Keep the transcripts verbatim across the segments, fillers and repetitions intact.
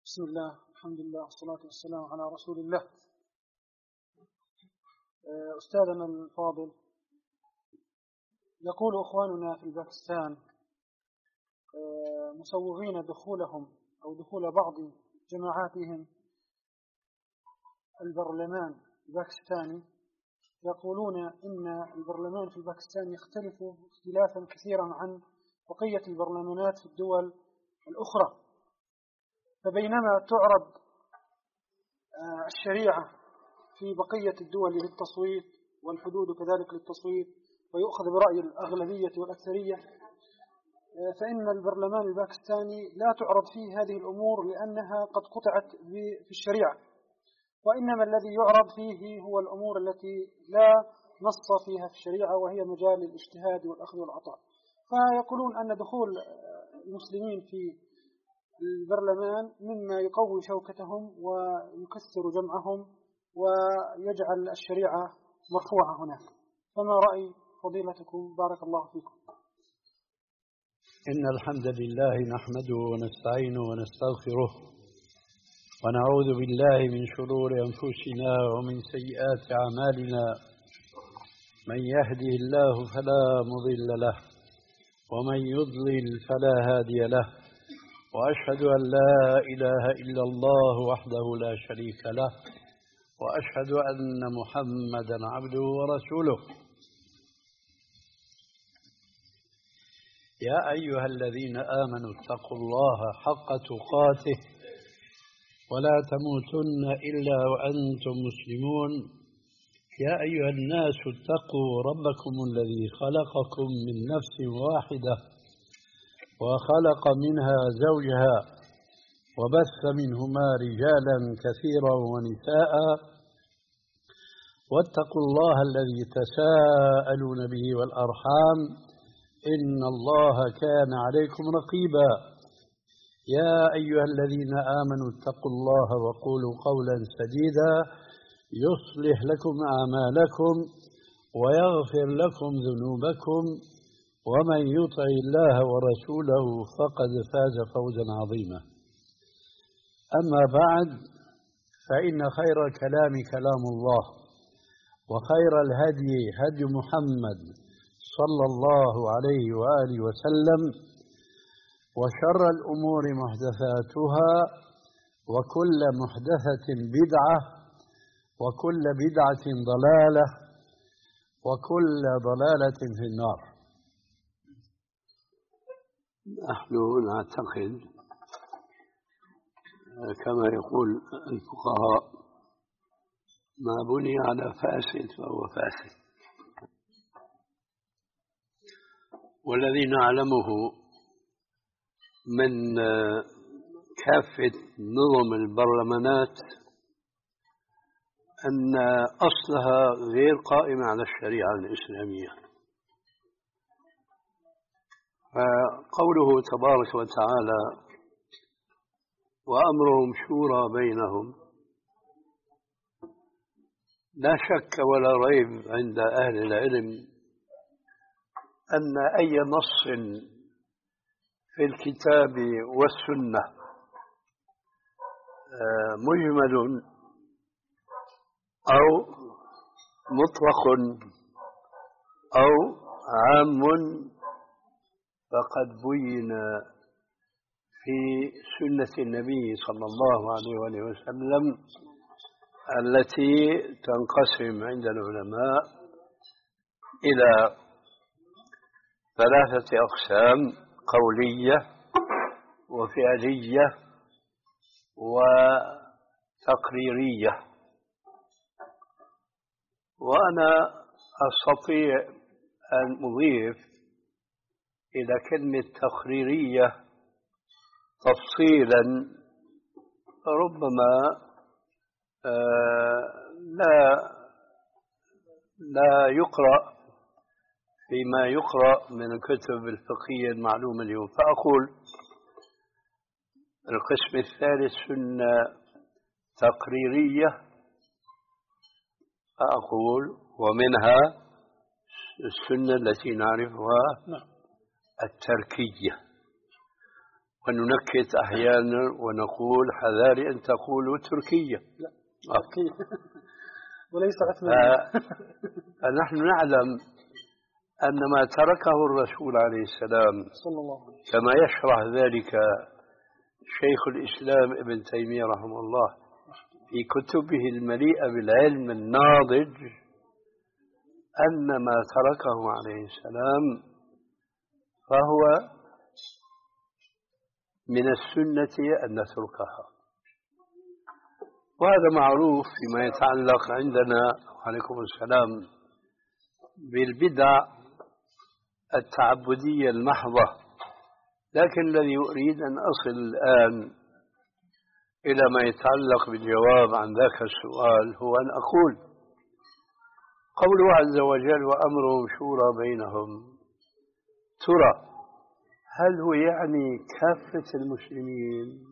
بسم الله، الحمد لله، والصلاة والسلام على رسول الله. أستاذنا الفاضل، يقول أخواننا في باكستان مسوغين دخولهم أو دخول بعض جماعاتهم البرلمان الباكستاني، يقولون إن البرلمان في الباكستان يختلف اختلافا كثيرا عن بقية البرلمانات في الدول الأخرى. فبينما تعرض الشريعة في بقية الدول للتصويت والحدود كذلك للتصويت ويؤخذ برأي الأغلبية والأكثرية، فإن البرلمان الباكستاني لا تعرض فيه هذه الأمور لأنها قد قطعت في الشريعة، وإنما الذي يعرض فيه هو الأمور التي لا نص فيها في الشريعة وهي مجال الاجتهاد والأخذ والعطاء. فيقولون أن دخول المسلمين في البرلمان مما يقوي شوكتهم ويكسر جمعهم ويجعل الشريعة مرفوعة هناك. فما رأي فضيلتكم؟ بارك الله فيكم. إن الحمد لله نحمده ونستعينه ونستغفره ونعوذ بالله من شرور أنفسنا ومن سيئات أعمالنا. من يهده الله فلا مضل له ومن يضلل فلا هادي له، وأشهد أن لا إله إلا الله وحده لا شريك له، وأشهد أن محمدا عبده ورسوله. يا أيها الذين آمنوا اتقوا الله حق تقاته ولا تموتن إلا وأنتم مسلمون. يا أيها الناس اتقوا ربكم الذي خلقكم من نفس واحدة وخلق منها زوجها وبث منهما رجالا كثيرا ونساء، واتقوا الله الذي تساءلون به والأرحام إن الله كان عليكم رقيبا. يا أيها الذين آمنوا اتقوا الله وقولوا قولا سديدا يصلح لكم أعمالكم ويغفر لكم ذنوبكم، ومن يطع الله ورسوله فقد فاز فوزا عظيما. أما بعد، فإن خير الكلام كلام الله، وخير الهدي هدي محمد صلى الله عليه وآله وسلم، وشر الأمور محدثاتها، وكل محدثة بدعة، وكل بدعة ضلالة، وكل ضلالة في النار. نحن نعتقد كما يقول الفقهاء: ما بني على فاسد فهو فاسد. والذي نعلمه من كافة نظم البرلمانات أن أصلها غير قائم على الشريعة الإسلامية. فقوله تبارك وتعالى: وأمرهم شورى بينهم، لا شك ولا ريب عند أهل العلم أن أي نص في الكتاب والسنة مجمل أو مطلق أو عام فقد بين في سنة النبي صلى الله عليه وسلم، التي تنقسم عند العلماء إلى ثلاثة أقسام: قولية وفعلية وتقريرية. وأنا أستطيع أن أضيف إلى كلمة تقريرية تفصيلا ربما لا لا يقرأ فيما يقرأ من الكتب الفقهية المعلومة اليوم. فأقول: القسم الثالث سنة تقريرية، فأقول ومنها السنة التي نعرفها التركية. وننكت أحيانا ونقول حذاري أن تقولوا تركية. لا تركية وليس عثمانية. فنحن نعلم أن ما تركه الرسول عليه السلام صلى الله عليه وسلم كما يشرح ذلك شيخ الإسلام ابن تيمية رحمه الله في كتبه المليئة بالعلم الناضج، أن ما تركه عليه السلام فهو من السنة أن نتركها، وهذا معروف فيما يتعلق عندنا وعليكم السلام بالبدع التعبدية المحضة. لكن الذي أريد أن أصل الآن إلى ما يتعلق بالجواب عن ذاك السؤال هو أن أقول قوله عز وجل وأمرهم شورى بينهم، ترى هل هو يعني كافة المسلمين؟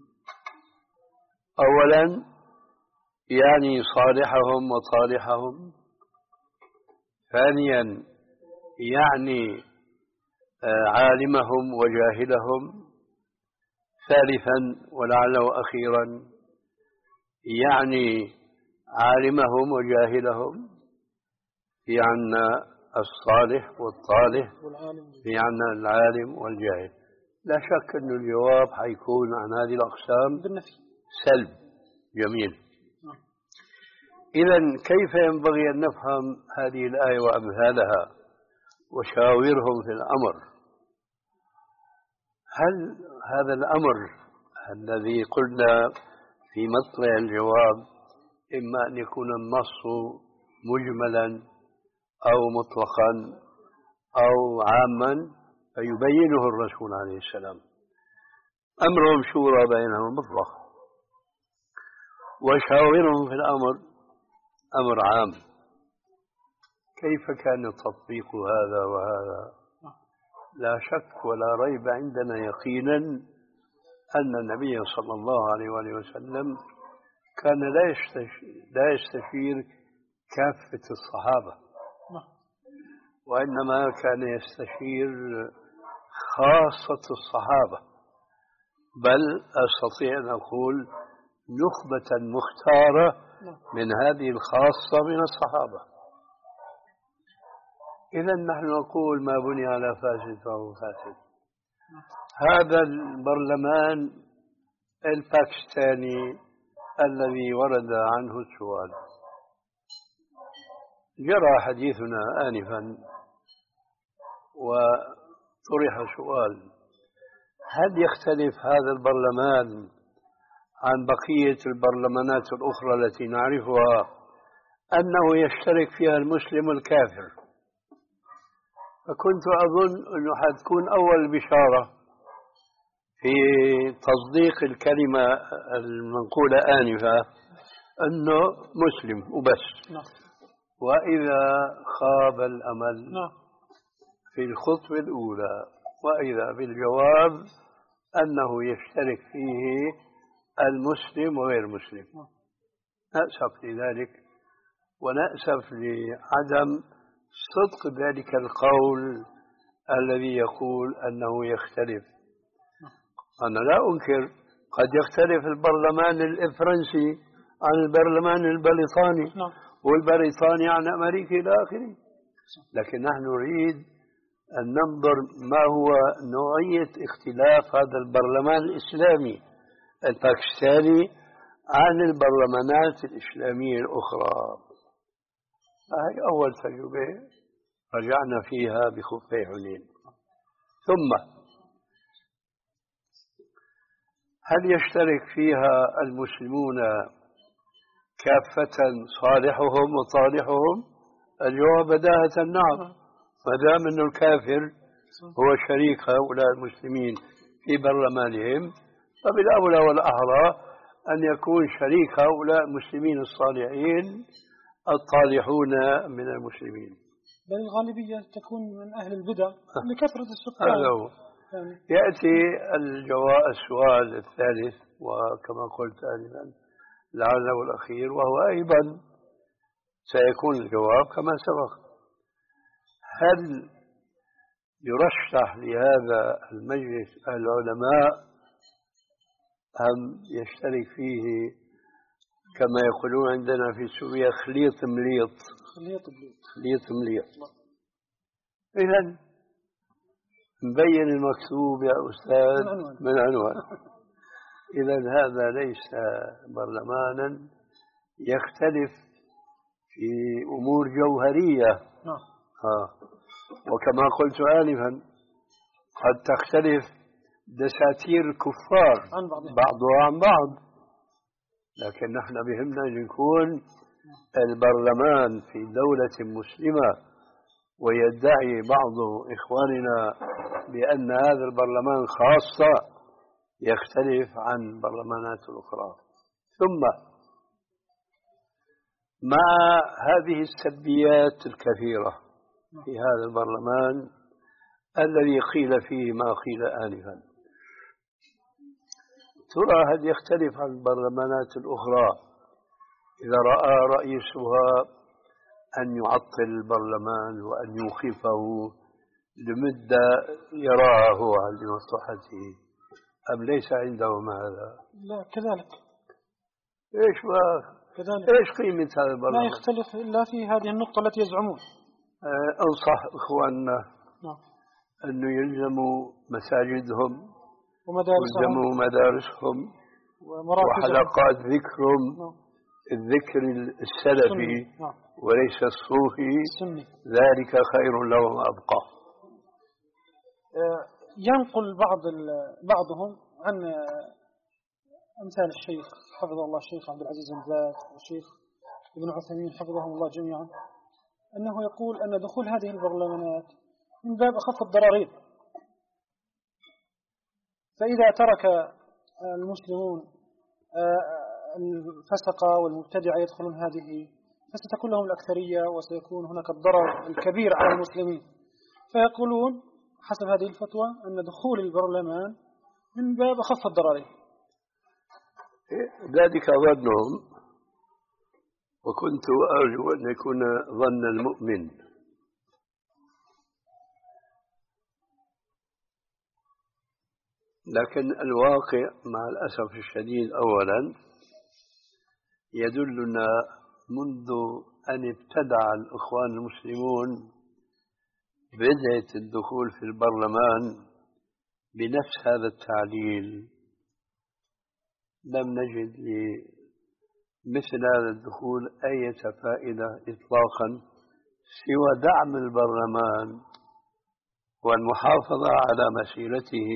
أولا يعني صالحهم وطالحهم، ثانيا يعني عالمهم وجاهلهم، ثالثا ولعله أخيرا يعني عالمهم وجاهلهم، في عنا الصالح والطالح، في عنا العالم والجاهل. لا شك أن الجواب حيكون عن هذه الأقسام بالنفي سلب. جميل. إذن كيف ينبغي أن نفهم هذه الآية وأمثالها وشاورهم في الأمر؟ هل هذا الأمر الذي قلنا في مطلع الجواب إما أن يكون النص مجملا أو مطلقا أو عاما فيبينه الرسول عليه السلام، أمرهم شورى بينهم مطلق، وشاورهم في الأمر أمر عام. كيف كان تطبيق هذا وهذا؟ لا شك ولا ريب عندنا يقينا أن النبي صلى الله عليه وآله وسلم كان لا يستشير, لا يستشير كافة الصحابة، وإنما كان يستشير خاصة الصحابة، بل أستطيع أن أقول نخبة مختارة من هذه الخاصة من الصحابة. إذن نحن نقول ما بني على فاسد فهو فاسد. هذا البرلمان الباكستاني الذي ورد عنه السؤال، جرى حديثنا آنفا وطرح سؤال: هل يختلف هذا البرلمان عن بقية البرلمانات الأخرى التي نعرفها أنه يشترك فيها المسلم والكافر؟ فكنت أظن أنه حتكون أول بشارة في تصديق الكلمة المنقولة آنفة أنه مسلم وبس. وإذا خاب الأمل في الخطوة الأولى وإذا بالجواب أنه يشترك فيه المسلم وغير المسلم. نأسف لذلك، ونأسف لعدم صدق ذلك القول الذي يقول أنه يختلف. أنا لا أنكر قد يختلف البرلمان الفرنسي عن البرلمان البريطاني والبريطاني عن أمريكا إلى آخره، لكن نحن نريد أن ننظر ما هو نوعية اختلاف هذا البرلمان الإسلامي الباكستاني عن البرلمانات الإسلامية الأخرى. هذه أول تجربة رجعنا فيها بخفي حنين. ثم هل يشترك فيها المسلمون كافة صالحهم وطالحهم؟ الجواب بداهة نعم، ما دام أن الكافر هو شريك هؤلاء المسلمين في برلمانهم، فبالأولى والأحرى أن يكون شريك هؤلاء المسلمين الصالحين الطالحون من المسلمين، بل الغالبية تكون من أهل البدع لكثرة السكان. هذا هو. يأتي الجواب السؤال الثالث، وكما قلت آنفا لعله الأخير، وهو أيضا سيكون الجواب كما سبق: هل يرشح لهذا المجلس العلماء هم يشترك فيه كما يقولون عندنا في سوريا خليط مليط. خليط مليط. خليط مليط. إذن مبين المكتوب يا أستاذ من عنوان, من عنوان. إذن هذا ليس برلمانا يختلف في أمور جوهرية. آه. وكما قلت آنفا قد تختلف دساتير الكفار عن بعضها عن بعض، لكن نحن بهمنا أن يكون البرلمان في دولة مسلمة، ويدعي بعض إخواننا بأن هذا البرلمان خاصة يختلف عن البرلمانات الأخرى. ثم مع هذه السلبيات الكثيرة في هذا البرلمان الذي قيل فيه ما قيل آنفا، ترى هل يختلف عن البرلمانات الأخرى إذا رأى رئيسها أن يعطل البرلمان وأن يوقفه لمدة يراها هو لمصلحته، أم ليس عندهم هذا؟ لا كذلك. إيش ما كذلك. إيش قيمة هذا البرلمان؟ لا يختلف إلا في هذه النقطة التي يزعمون. أه أنصح إخواننا أنه يلزموا مساجدهم ومدارسهم ويلزموا مدارسهم وحلقات ذكرهم، الذكر السلفي وليس الصوفي، ذلك خير لهم وأبقى. ينقل بعض بعضهم عن أمثال الشيخ حفظه الله الشيخ عبد العزيز بن باز والشيخ ابن عثيمين حفظهم الله جميعا، أنه يقول أن دخول هذه البرلمانات من باب أخف الضررين، فإذا ترك المسلمون الفسقة والمبتدعة يدخلون هذه فستكون لهم الأكثرية وسيكون هناك الضرر الكبير على المسلمين، فيقولون حسب هذه الفتوى أن دخول البرلمان من باب أخف الضررين. ذلك ظنهم، وكنت أرجو أن يكون ظن المؤمن. لكن الواقع مع الأسف الشديد أولا يدلنا منذ أن ابتدع الإخوان المسلمون بدأت الدخول في البرلمان بنفس هذا التعليل، لم نجد لمثل هذا الدخول أي فائدة إطلاقا سوى دعم البرلمان والمحافظة على مسيرته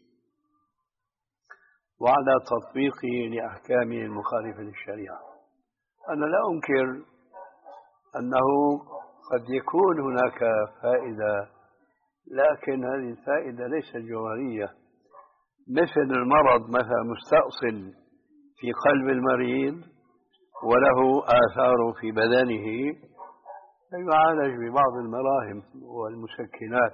وعلى تطبيقه لأحكامه المخالفة للشريعة. أنا لا أنكر أنه قد يكون هناك فائدة، لكن هذه الفائدة ليست جوهرية، مثل المرض مثلا مستأصل في قلب المريض وله آثار في بدنه يعالج ببعض المراهم والمسكنات،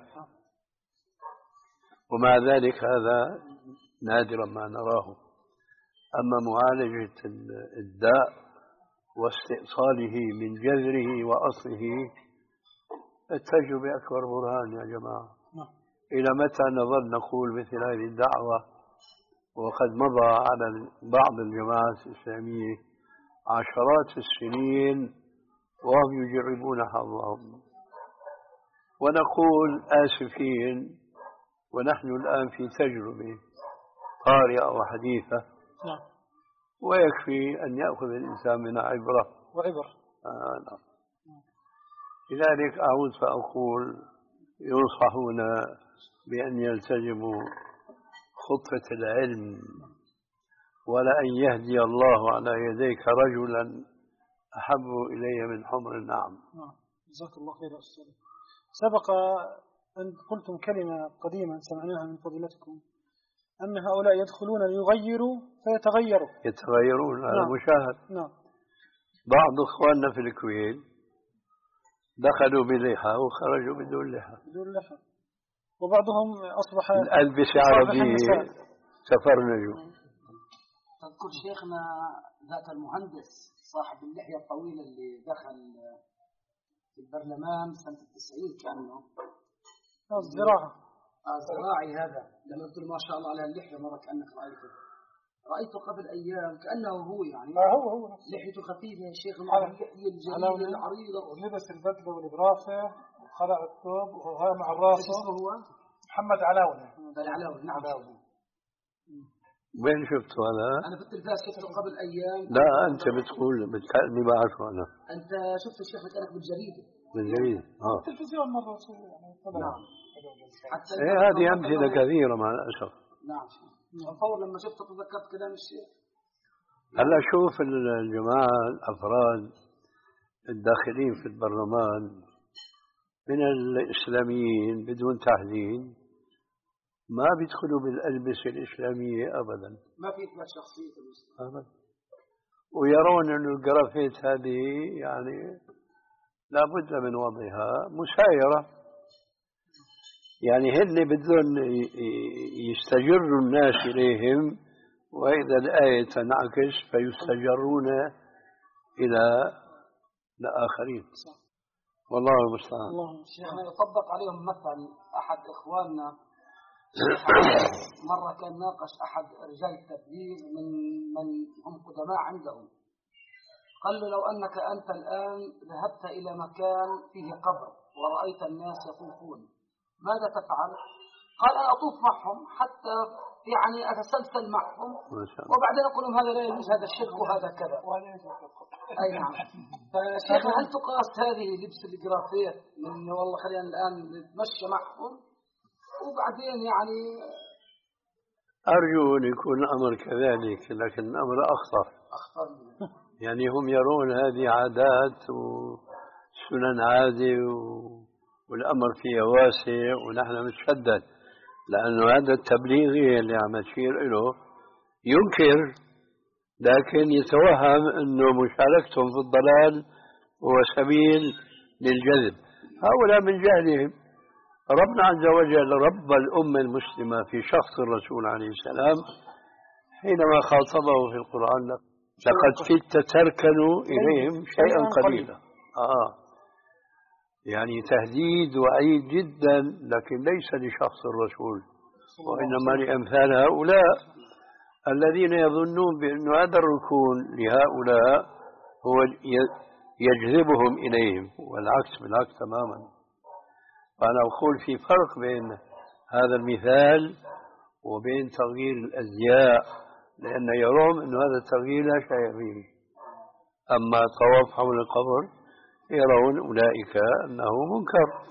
ومع ذلك هذا نادرا ما نراه. أما معالجة الداء واستئصاله من جذره وأصله التجربة أكبر برهان يا جماعة. إلى متى نظل نقول مثل هذه الدعوة وقد مضى على بعض الجماعات الإسلامية عشرات السنين وهم يجربون حظهم، ونقول آسفين ونحن الآن في تجربة طارئة وحديثة، ويكفي أن يأخذ الإنسان منها عبرة وعبر. آه نعم. لذلك أعود فأقول ينصحون بأن يلتزموا خطة العلم، ولأن يهدي الله على يديك رجلا أحب إلي من حمر النعم. جزاك الله خير أستاذ. سبق أن قلتم كلمة قديما سمعناها من فضيلتكم أن هؤلاء يدخلون ليغيروا فيتغيروا. يتغيرون على نعم. مشاهد. نعم. بعض إخواننا في الكويت دخلوا بلحى وخرجوا بدون لحى. بدون لحى. وبعضهم أصبح الألبسة عربية سفرنجو. تذكر شيخنا ذاك المهندس صاحب اللحية الطويلة اللي دخل في البرلمان سنة التسعين كأنه الزراعة الزراعي هذا لما قلت له ما شاء الله على اللحية مرة كأنك رأيته رأيته قبل أيام كأنه هو يعني آه هو هو نفسه. لحيته خفيفة يا شيخ، على اللحية على الجميلة العريضة، ولبس البدلة والبرافة وخلع الثوب وهو مع الراس. ايش اسمه هو؟ محمد علاونة. العلاوي. نعم. علاونة. وين شفته هذا؟ أنا في التلفاز شفته قبل أيام. لا أنت بتقول بتكلمني ما أعرفه أنا. أنت شفت الشيخ لك بالجريدة. بالجريدة. آه. التلفزيون مرة يعني. نعم. حتى إيه هذه أمثلة كثيرة مع الأسف. نعم. أتصور لما شفته تذكرت كلام الشيخ. هلا شوف الجماعة الأفراد الداخلين في البرلمان من الإسلاميين بدون تحديد ما بيدخلوا بالألبسة الإسلامية أبدا. ما في إثبات شخصية المسلم. أبدا. ويرون أن الجرافيت هذه يعني لابد من وضعها مسايرة، يعني هن بدون يستجروا الناس إليهم، وإذا الآية تنعكس فيستجرون إلى الآخرين. والله المستعان. شيخنا يطبق عليهم مثل أحد إخواننا مرة كان ناقش أحد رجال التبليغ من من هم قدماء عندهم، قال له لو أنك أنت الآن ذهبت إلى مكان فيه قبر ورأيت الناس يطوفون ماذا تفعل؟ قال أنا أطوف معهم حتى يعني أتسلسل معهم وبعدين أقول لهم هذا لا يجوز، هذا الشرك وهذا كذا. أي نعم. فشيخ هل تقاس هذه لبس الجرافيت من والله خلينا الآن نتمشى معهم وبعدين يعني؟ أرجو أن يكون الأمر كذلك، لكن الأمر أخطر. أخطر يعني هم يرون هذه عادات وسنن عادة والأمر فيها واسع ونحن نتشدد، لأنه هذا التبليغي اللي عم تشير له ينكر لكن يتوهم أنه مشاركتهم في الضلال هو سبيل للجذب. هؤلاء من جهلهم. ربنا عز وجل رب الأمة المسلمة في شخص الرسول عليه السلام حينما خاطبه في القرآن لقد كدت تركنوا إليهم شيئا قليلا. آه. يعني تهديد وعيد جدا، لكن ليس لشخص الرسول وإنما لأمثال هؤلاء الذين يظنون بأن هذا الركون لهؤلاء هو يجذبهم إليهم، والعكس بالعكس تماما. فأنا أقول في فرق بين هذا المثال وبين تغيير الأزياء، لأن يرون أن هذا التغيير لا شيء فيه. أما الطواف حول القبر يرون أولئك أنه منكر.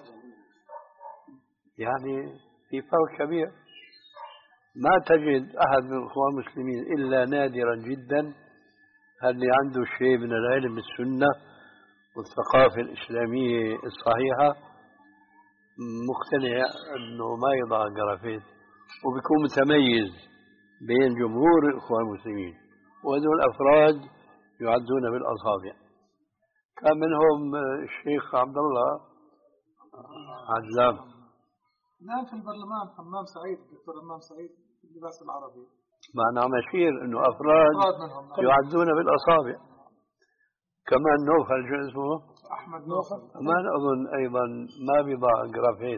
يعني في فرق كبير. ما تجد أحد من الإخوان المسلمين إلا نادرا جدا اللي عنده شيء من العلم بالسنة والثقافة الإسلامية الصحيحة مقتنع أنه ما يضع جرافيت وبيكون متميز بين جمهور الإخوان المسلمين، وهذول الأفراد يعدون بالأصابع. كان منهم الشيخ عبد الله عجلان. نعم في البرلمان حمام سعيد، الدكتور حمام سعيد في اللباس العربي. معنى عم أشير أنه أفراد يعدون بالأصابع. كمان نوفل شو اسمه؟ أحمد نوفل. ما أظن أيضا ما بيضع جرافيت.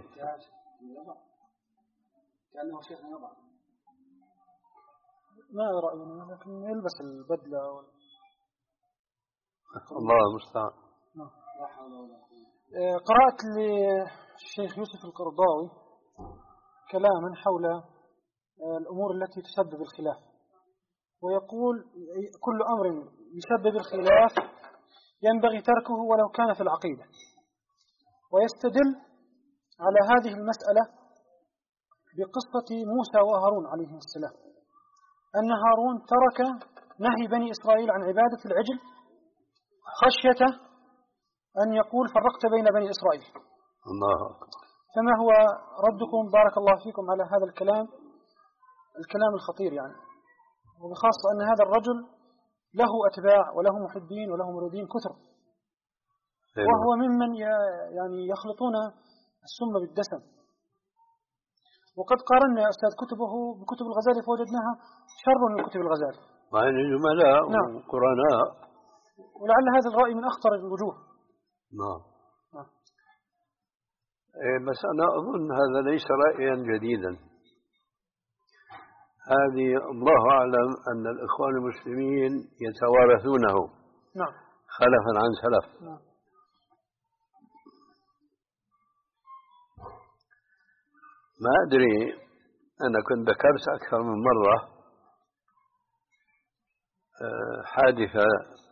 كأنه شيخ يضع. ما رأينا، لكن يلبس البدلة وال... الله المستعان. قرأت للشيخ يوسف القرضاوي كلاما حول الأمور التي تسبب الخلاف، ويقول كل أمر يسبب الخلاف ينبغي تركه ولو كان في العقيدة، ويستدل على هذه المسألة بقصة موسى وهارون عليه السلام، أن هارون ترك نهي بني إسرائيل عن عبادة العجل خشية أن يقول فرقت بين بني إسرائيل. الله أكبر. فما هو ردكم بارك الله فيكم على هذا الكلام الكلام الخطير يعني، وبخاصة أن هذا الرجل له أتباع وله محبين وله مريدين كثر، وهو ممن يعني يخلطون السم بالدسم. وقد قارنا يا أستاذ كتبه بكتب الغزالي فوجدناها شر من كتب الغزالي، مع أن جملاء نعم. وقرناء، ولعل هذا الرأي من أخطر الوجوه. نعم. نعم. إيه بس أنا أظن هذا ليس رأيا جديدا. هذه الله أعلم أن الإخوان المسلمين يتوارثونه نعم خلفا عن سلف. نعم. ما أدري، أنا كنت ذكرت أكثر من مرة حادثة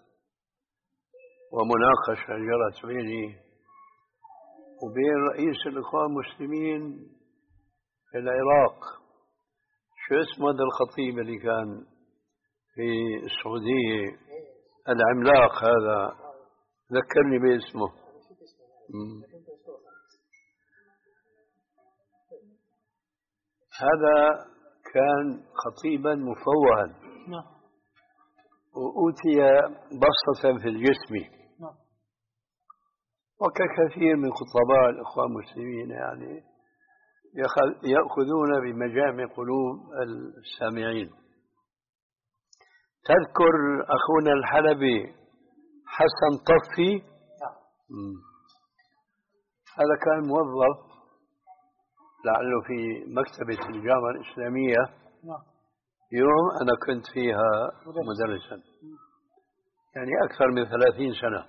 ومناقشة جرت بيني وبين رئيس الإخوان المسلمين في العراق، شو اسمه هذا الخطيب اللي كان في السعودية العملاق هذا، ذكرني باسمه. هذا كان خطيبا مفوها نعم. وأوتي بسطة في الجسم نعم. وككثير من خطباء الإخوان المسلمين يعني يأخذون بمجامع قلوب السامعين. تذكر أخونا الحلبي حسن طفي؟ نعم. هذا كان موظف لعله في مكتبة الجامعة الإسلامية. نعم. يوم أنا كنت فيها مدرسا، يعني أكثر من ثلاثين سنة.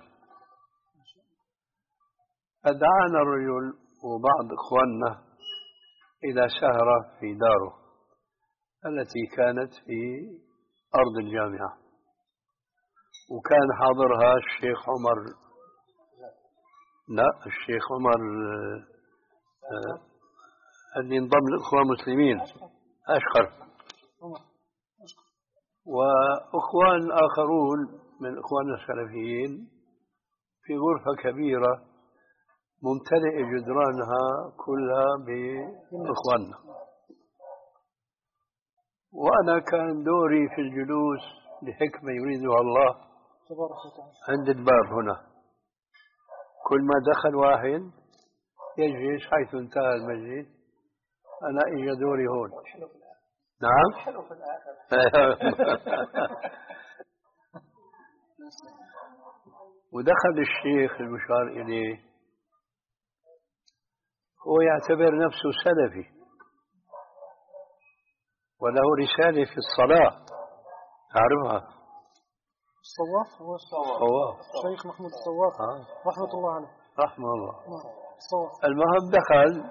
فدعانا الرجل وبعض إخواننا إلى سهرة في داره التي كانت في أرض الجامعة، وكان حاضرها الشيخ عمر، لا الشيخ عمر اللي انضم للإخوان المسلمين أشقر، وأخوان آخرون من إخواننا السلفيين في غرفة كبيرة ممتلئ جدرانها كلها بإخواننا، وأنا كان دوري في الجلوس لحكمة يريدها الله عند الباب هنا. كل ما دخل واحد يجلس حيث انتهى المجلس، أنا إجا دوري هون. نعم. حلو في الآخر. ودخل الشيخ المشار إليه، هو يعتبر نفسه سلفي وله رسالة في الصلاة تعرفها؟ الصواف هو الصواف الشيخ محمود الصواف آه. رحمة الله عليه. رحمه الله. الصواف. المهم دخل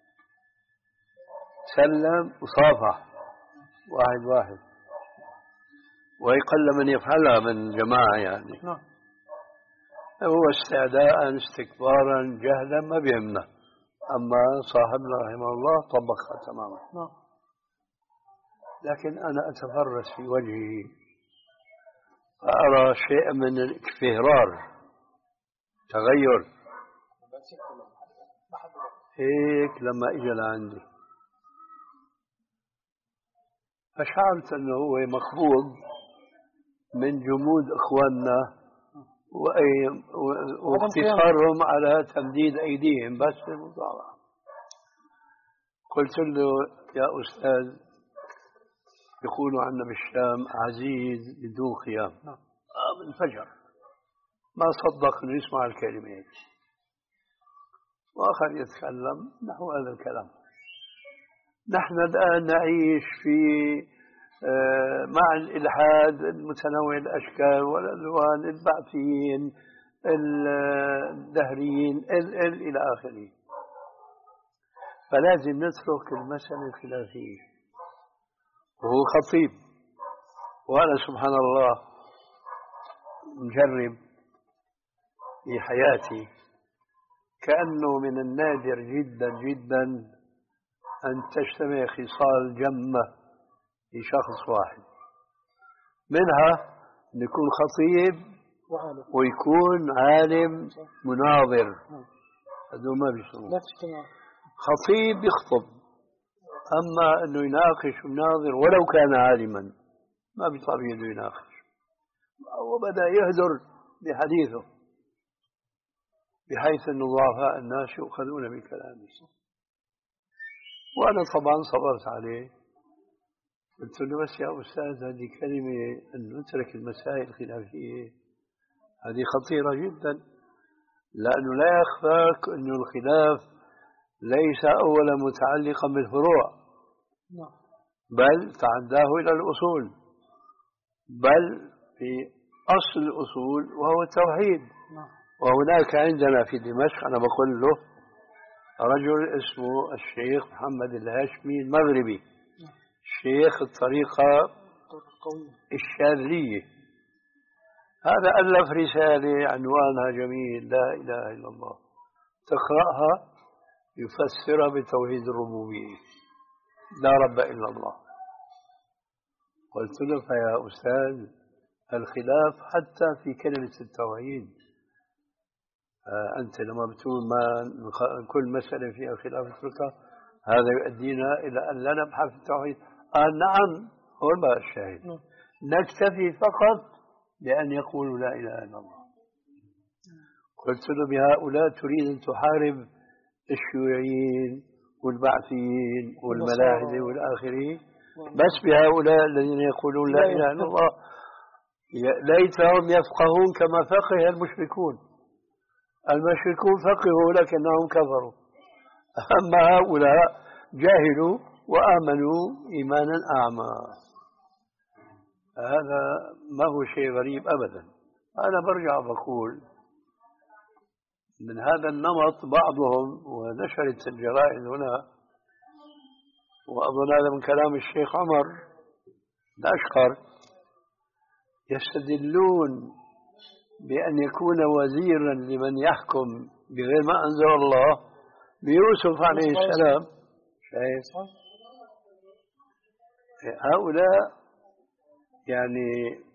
سلم وصافح واحد واحد، ويقل من يفعلها من جماعة يعني. نعم. هو استعداء استكبارا جهلا ما بيهمنا، أما صاحبنا رحمه الله طبقها تماما. نعم. لكن أنا أتفرس في وجهه فأرى شيء من الاكفهرار، تغير هيك لما إجا لعندي، فشعرت أنه هو مخبوض من جمود إخواننا واقتصارهم على تمديد أيديهم بس المطالعة. قلت له يا أستاذ، يقولوا عنا بالشام عزيز بدون خيام. آه من فجر ما صدق أن يسمع الكلمات، وآخر يتكلم نحو هذا الكلام. نحن الآن نعيش في مع الإلحاد المتنوع الأشكال والألوان، البعثيين الدهريين ال ال إلى آخره، فلازم نترك المسألة الخلافية. وهو خطيب، وأنا سبحان الله مجرب في حياتي كأنه من النادر جدا جدا أن تجتمع خصال جمة في شخص واحد، منها أن يكون خطيب ويكون عالم مناظر. هذول ما بيسموه خطيب يخطب، أما أنه يناقش مناظر ولو كان عالما ما بيطلع بيده يناقش، وبدأ يهدر بحديثه بحيث أن ضعفاء الناس يؤخذون بكلامه. وأنا طبعا صبرت عليه، قلت له بس يا أستاذ هذه كلمة أن نترك المسائل الخلافية هذه خطيرة جدا، لأنه لا يخفاك أن الخلاف ليس أولا متعلقا بالفروع، بل تعداه إلى الأصول، بل في أصل الأصول وهو التوحيد. وهناك عندنا في دمشق أنا بقول له رجل اسمه الشيخ محمد الهاشمي المغربي، شيخ الطريقة الشاذلية، هذا ألف رسالة عنوانها جميل، لا إله إلا الله، تقرأها يفسرها بتوحيد الربوبية، لا رب إلا الله. قلت له يا أستاذ الخلاف حتى في كلمة التوحيد، أنت لما بتقول ما كل مسألة فيها خلاف اتركها، هذا يؤدينا إلى أن لا نبحث في التوحيد. قال نعم، هو ما الشاهد، نكتفي فقط بأن يقولوا لا إله إلا الله. قلت له بهؤلاء تريد أن تحارب الشيوعيين والبعثيين والملاحدة والآخرين، بس بهؤلاء الذين يقولون لا إله إلا الله ليتهم يفقهون كما فقه المشركون. المشركون فقهوا لكنهم كفروا، أما هؤلاء جاهلوا وآمنوا إيمانا أعمى. هذا ما هو شيء غريب أبدا. أنا برجع بقول من هذا النمط بعضهم، ونشرت الجرائد هنا، وأظن هذا من كلام الشيخ عمر الأشقر، يستدلون بأن يكون وزيرا لمن يحكم بغير ما أنزل الله بيوسف عليه السلام. شايف هؤلاء يعني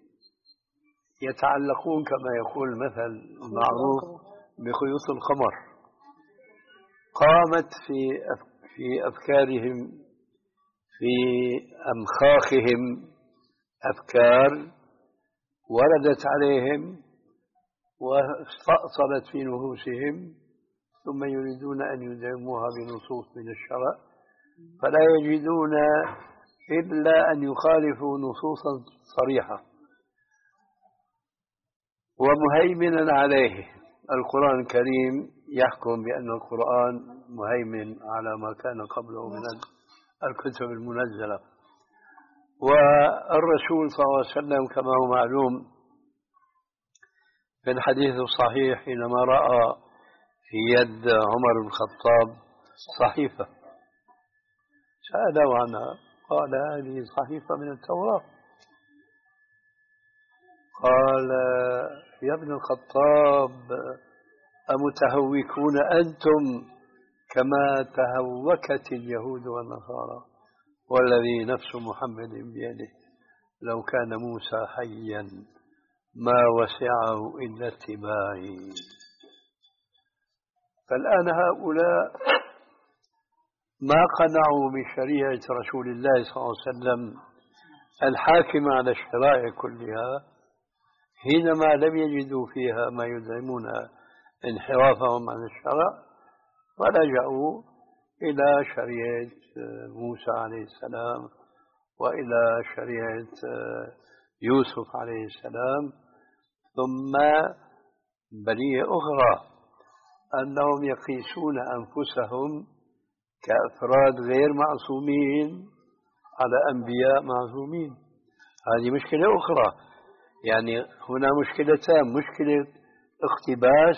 يتعلقون كما يقول المثل المعروف بخيوط القمر، قامت في في أفكارهم في أمخاخهم أفكار وردت عليهم واستأصلت في نفوسهم، ثم يريدون أن يدعموها بنصوص من الشرع، فلا يجدون إلا أن يخالفوا نصوصا صريحة ومهيمنا عليه. القرآن الكريم يحكم بأن القرآن مهيمن على ما كان قبله من الكتب المنزلة، والرسول صلى الله عليه وسلم كما هو معلوم في الحديث الصحيح حينما رأى في يد عمر بن الخطاب صحيفة سأله عنها، قال هذه صحيفة من التوراة. قال يا ابن الخطاب أمتهوكون أنتم كما تهوكت اليهود والنصارى، والذي نفس محمد بيده لو كان موسى حيا ما وسعه إلا اتباعي. فالآن هؤلاء ما قنعوا بشريعة رسول الله صلى الله عليه وسلم الحاكمة على الشرائع كلها، حينما لم يجدوا فيها ما يدعمون انحرافهم عن الشرع، ولجأوا إلى شريعة موسى عليه السلام وإلى شريعة يوسف عليه السلام. ثم بلية أخرى أنهم يقيسون أنفسهم كأفراد غير معصومين على أنبياء معصومين. هذه مشكلة أخرى، يعني هنا مشكلتان: مشكلة اقتباس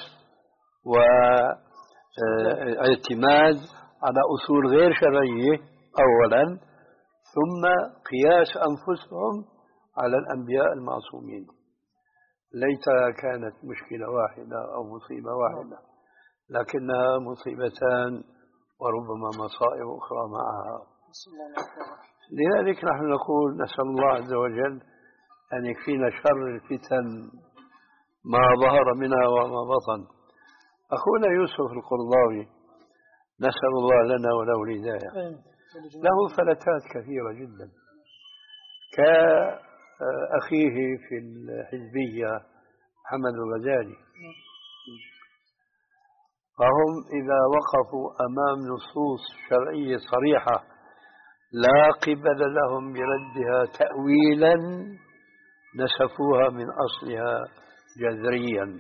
واعتماد على أصول غير شرعية أولا، ثم قياس أنفسهم على الأنبياء المعصومين. ليتها كانت مشكلة واحدة أو مصيبة واحدة، لكنها مصيبتان وربما مصائب أخرى معها. لذلك نحن نقول نسأل الله عز وجل أن يكفينا شر الفتن ما ظهر منها وما بطن. أخونا يوسف القرضاوي نسأل الله لنا وله الهداية، له فلتات كثيرة جدا كأخيه في الحزبية محمد الغزالي، فهم إذا وقفوا أمام نصوص شرعية صريحة لا قبل لهم بردها تأويلا نسفوها من أصلها جذريا.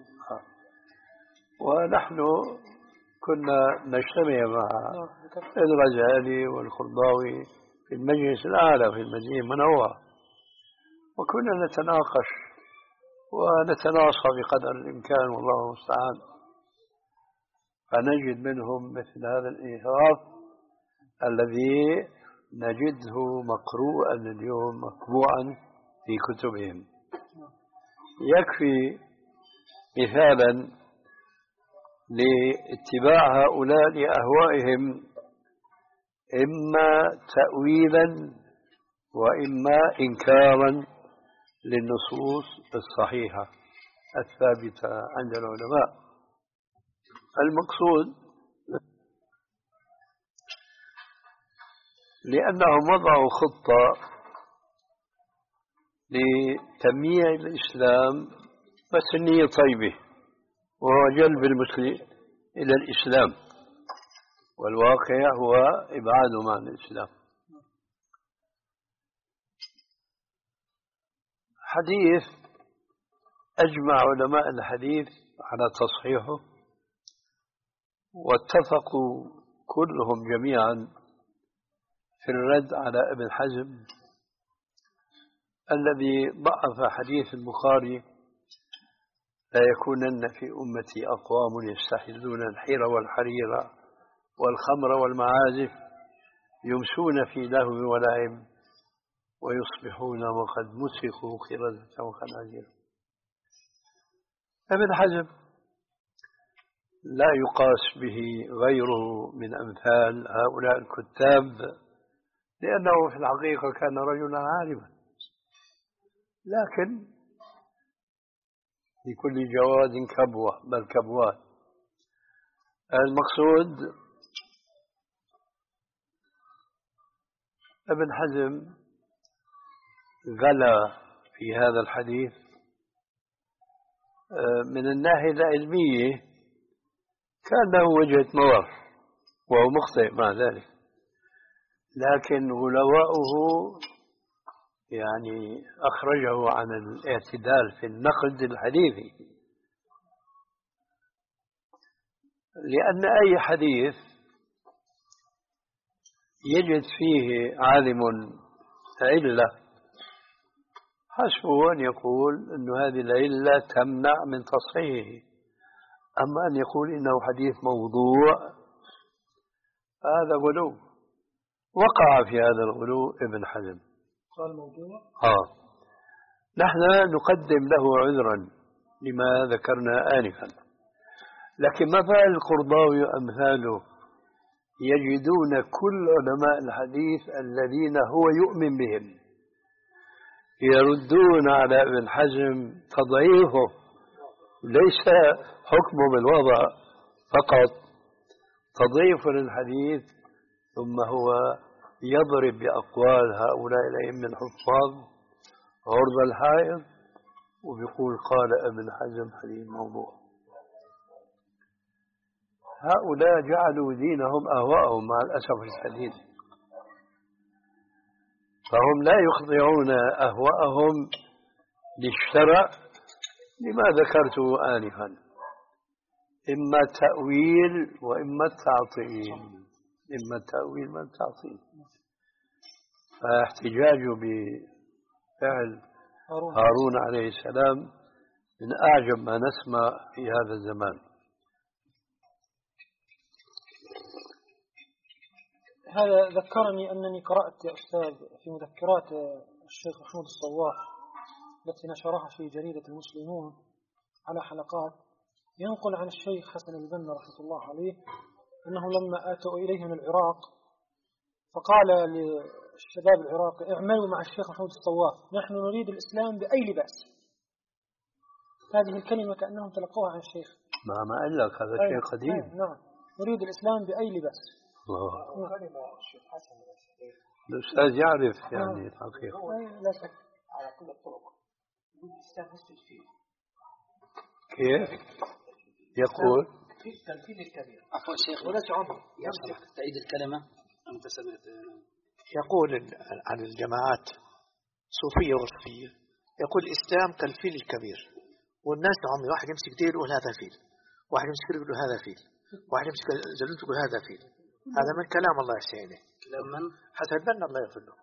ونحن كنا نجتمع مع الغزالي والقرضاوي في المجلس الأعلى في المدينة المنورة، وكنا نتناقش ونتناصى بقدر الإمكان والله المستعان، فنجد منهم مثل هذا الإنحراف الذي نجده مقروءا اليوم مطبوعا في كتبهم. يكفي مثالا لاتباع هؤلاء لأهوائهم، إما تأويلا وإما إنكارا للنصوص الصحيحة الثابتة عند العلماء. المقصود لأنهم وضعوا خطة لتمييع الإسلام، بس النية طيبة، وهو جلب المسلم إلى الإسلام، والواقع هو إبعاده عن الإسلام. حديث أجمع علماء الحديث على تصحيحه، واتفقوا كلهم جميعا في الرد على ابن حزم الذي ضعف حديث البخاري: لا يكونن في أمتي أقوام يستحلون الحير والحرير والخمر والمعازف يمسون في لهو ولعب ويصبحون وقد مسخوا قردة وخنازير. ابن حزم لا يقاس به غيره من أمثال هؤلاء الكتاب، لأنه في الحقيقة كان رجلا عالما، لكن لكل جواد كبوة بل كبوات. المقصود ابن حزم غلا في هذا الحديث من الناحية العلمية، كان له وجهة نظر وهو مخطئ مع ذلك، لكن غلواؤه يعني أخرجه عن الاعتدال في النقد الحديثي، لأن أي حديث يجد فيه عالم علة حسبه أن يقول أن هذه العلة تمنع من تصحيحه، أما أن يقول إنه حديث موضوع هذا غلو. وقع في هذا الغلو ابن حزم. قال موضوع؟ آه نحن نقدم له عذرا لما ذكرنا آنفا، لكن مثل القرضاوي وأمثاله يجدون كل علماء الحديث الذين هو يؤمن بهم يردون على ابن حزم تضعيفه، ليس حكمه بالوضع فقط، تضعيف للحديث، ثم هو يضرب بأقوال هؤلاء الأئمة الحفاظ عرض الحائض وبيقول قال ابن حزم حديث موضوع. هؤلاء جعلوا دينهم أهواءهم مع الأسف الشديد، فهم لا يخضعون أهواءهم للشرع لما ذكرته آنفا، إما التأويل وإما التعطيل، إما التأويل وإما التعطيل. فاحتجاج بفعل هارون عليه السلام من أعجب ما نسمع في هذا الزمان. هذا ذكرني أنني قرأت يا أستاذ في مذكرات الشيخ محمود الصواف التي نشرها في جريدة المسلمون على حلقات، ينقل عن الشيخ حسن البنا رحمة الله عليه أنه لما آتوا إليه من العراق فقال للشباب العراقي: اعملوا مع الشيخ محمود الصواف، نحن نريد الإسلام بأي لباس. هذه الكلمة كأنهم تلقوها عن الشيخ. ما ما قال لك هذا شيء قديم. نعم، نريد الإسلام بأي لباس. الله. الأستاذ يعرف يعني الحقيقة. لا شك. على كل الطرق الإسلام مسجد فيه. كيف يقول؟ في التنفيذ الكبير. عفوا شيخ، ولا عمر يمسك تعيد الكلمة. أنت سمعت؟ يقول عن الجماعات صوفية وصفية، يقول الإسلام كالفيل الكبير، والناس عمي واحد يمسك ديل يقول هذا فيل، واحد يمسك يقول هذا فيل، واحد يمسك زلوت يقول هذا فيل. هذا من كلام الله سبحانه. كلام من؟ حسن البنا الله يغفر له.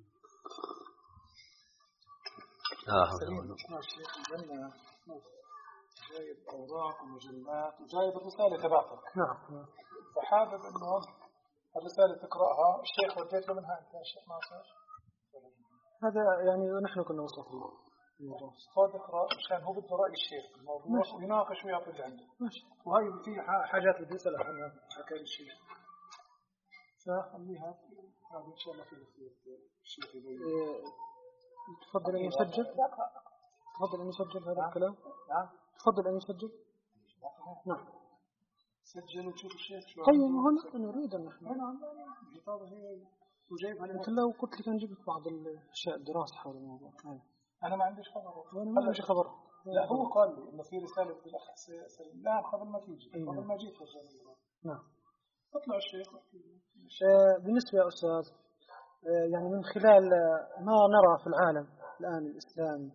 آه. الشيخ البنا جايب أوراق ومجلات وجايب الرسالة تبعته. نعم. فحابب إنه الرسالة تقرأها. الشيخ وديت له منها أنت يا شيخ ناصر؟ هذا يعني نحن كنا وسط الموضوع. صاد اقرأ مشان هو بده رأي الشيخ في الموضوع ويناقش ويعطي اللي عنده. ماشي. وهي في حاجات بدي أسألها عنها حكى الشيخ. فخليها هذا إن شاء الله في الشيخ يبين. تفضل أن يسجل. تفضل أن يسجل هذا الكلام. نعم. تفضل أن يسجل. نعم. سجل وتشوف الشيخ شو. طيب هون نريد أن نحن. نعم. الخطابة هي وجايب على. أنت لو قلت لك أن جبت بعض الأشياء الدراسة حول الموضوع. أنا ما عنديش خبر. أنا ما عندي خبر. لا هو قال لي إنه في رسالة بالأخ سليم. لا قبل ما تيجي. قبل ما جيت الرسالة. نعم. اطلع الشيخ. بالنسبة يا أستاذ يعني من خلال ما نرى في العالم الآن الإسلامي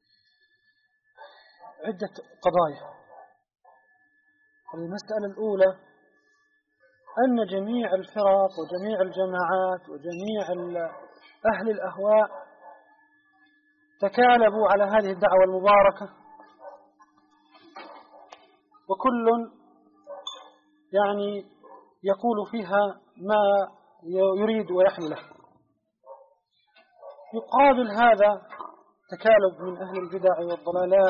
عدة قضايا. المسألة الأولى أن جميع الفرق وجميع الجماعات وجميع أهل الأهواء تكالبوا على هذه الدعوة المباركة، وكل يعني يقول فيها ما يريد ويحمله. يقابل هذا تكالب من أهل البدع والضلالات،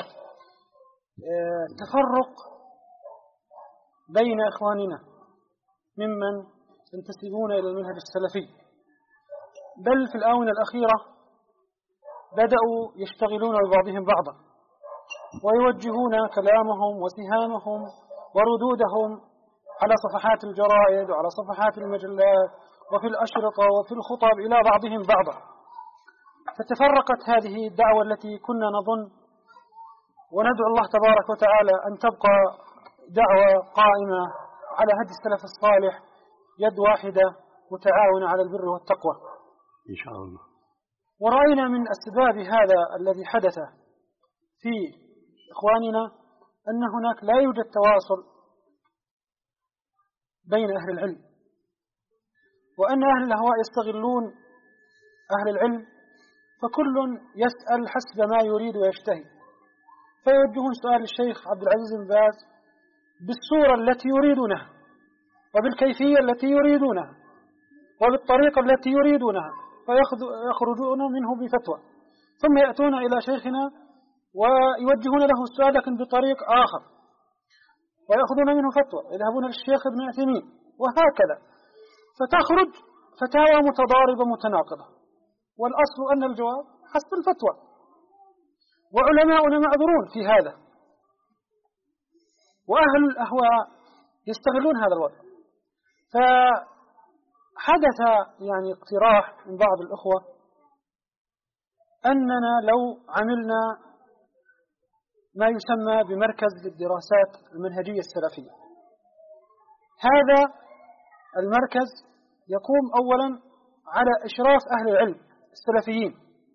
تفرق بين إخواننا ممن ينتسبون إلى المنهج السلفي، بل في الآونة الأخيرة بدأوا يشتغلون ببعضهم بعضا ويوجهون كلامهم وسهامهم وردودهم على صفحات الجرائد وعلى صفحات المجلات وفي الأشرطة وفي الخطب إلى بعضهم بعضا. فتفرقت هذه الدعوة التي كنا نظن وندعو الله تبارك وتعالى أن تبقى دعوة قائمة على هدي السلف الصالح، يد واحدة متعاونة على البر والتقوى إن شاء الله. ورأينا من أسباب هذا الذي حدث في إخواننا أن هناك لا يوجد تواصل بين أهل العلم، وأن أهل الأهواء يستغلون أهل العلم، فكل يسأل حسب ما يريد ويشتهي، فيوجهون سؤال الشيخ عبد العزيز بن باز بالصورة التي يريدونها وبالكيفية التي يريدونها وبالطريقة التي يريدونها، فيخرجون منه بفتوى، ثم يأتون إلى شيخنا ويوجهون له السؤال لكن بطريق آخر ويأخذون منه فتوى، يذهبون للشيخ ابن عثيمين وهكذا، فتخرج فتاوى متضاربة متناقضة، والأصل أن الجواب حسب الفتوى، وعلماؤنا معذورون في هذا، وأهل الأهواء يستغلون هذا الوضع. فحدث يعني اقتراح من بعض الأخوة أننا لو عملنا ما يسمى بمركز للدراسات المنهجية السلفية. هذا المركز يقوم أولا على إشراف أهل العلم السلفيين،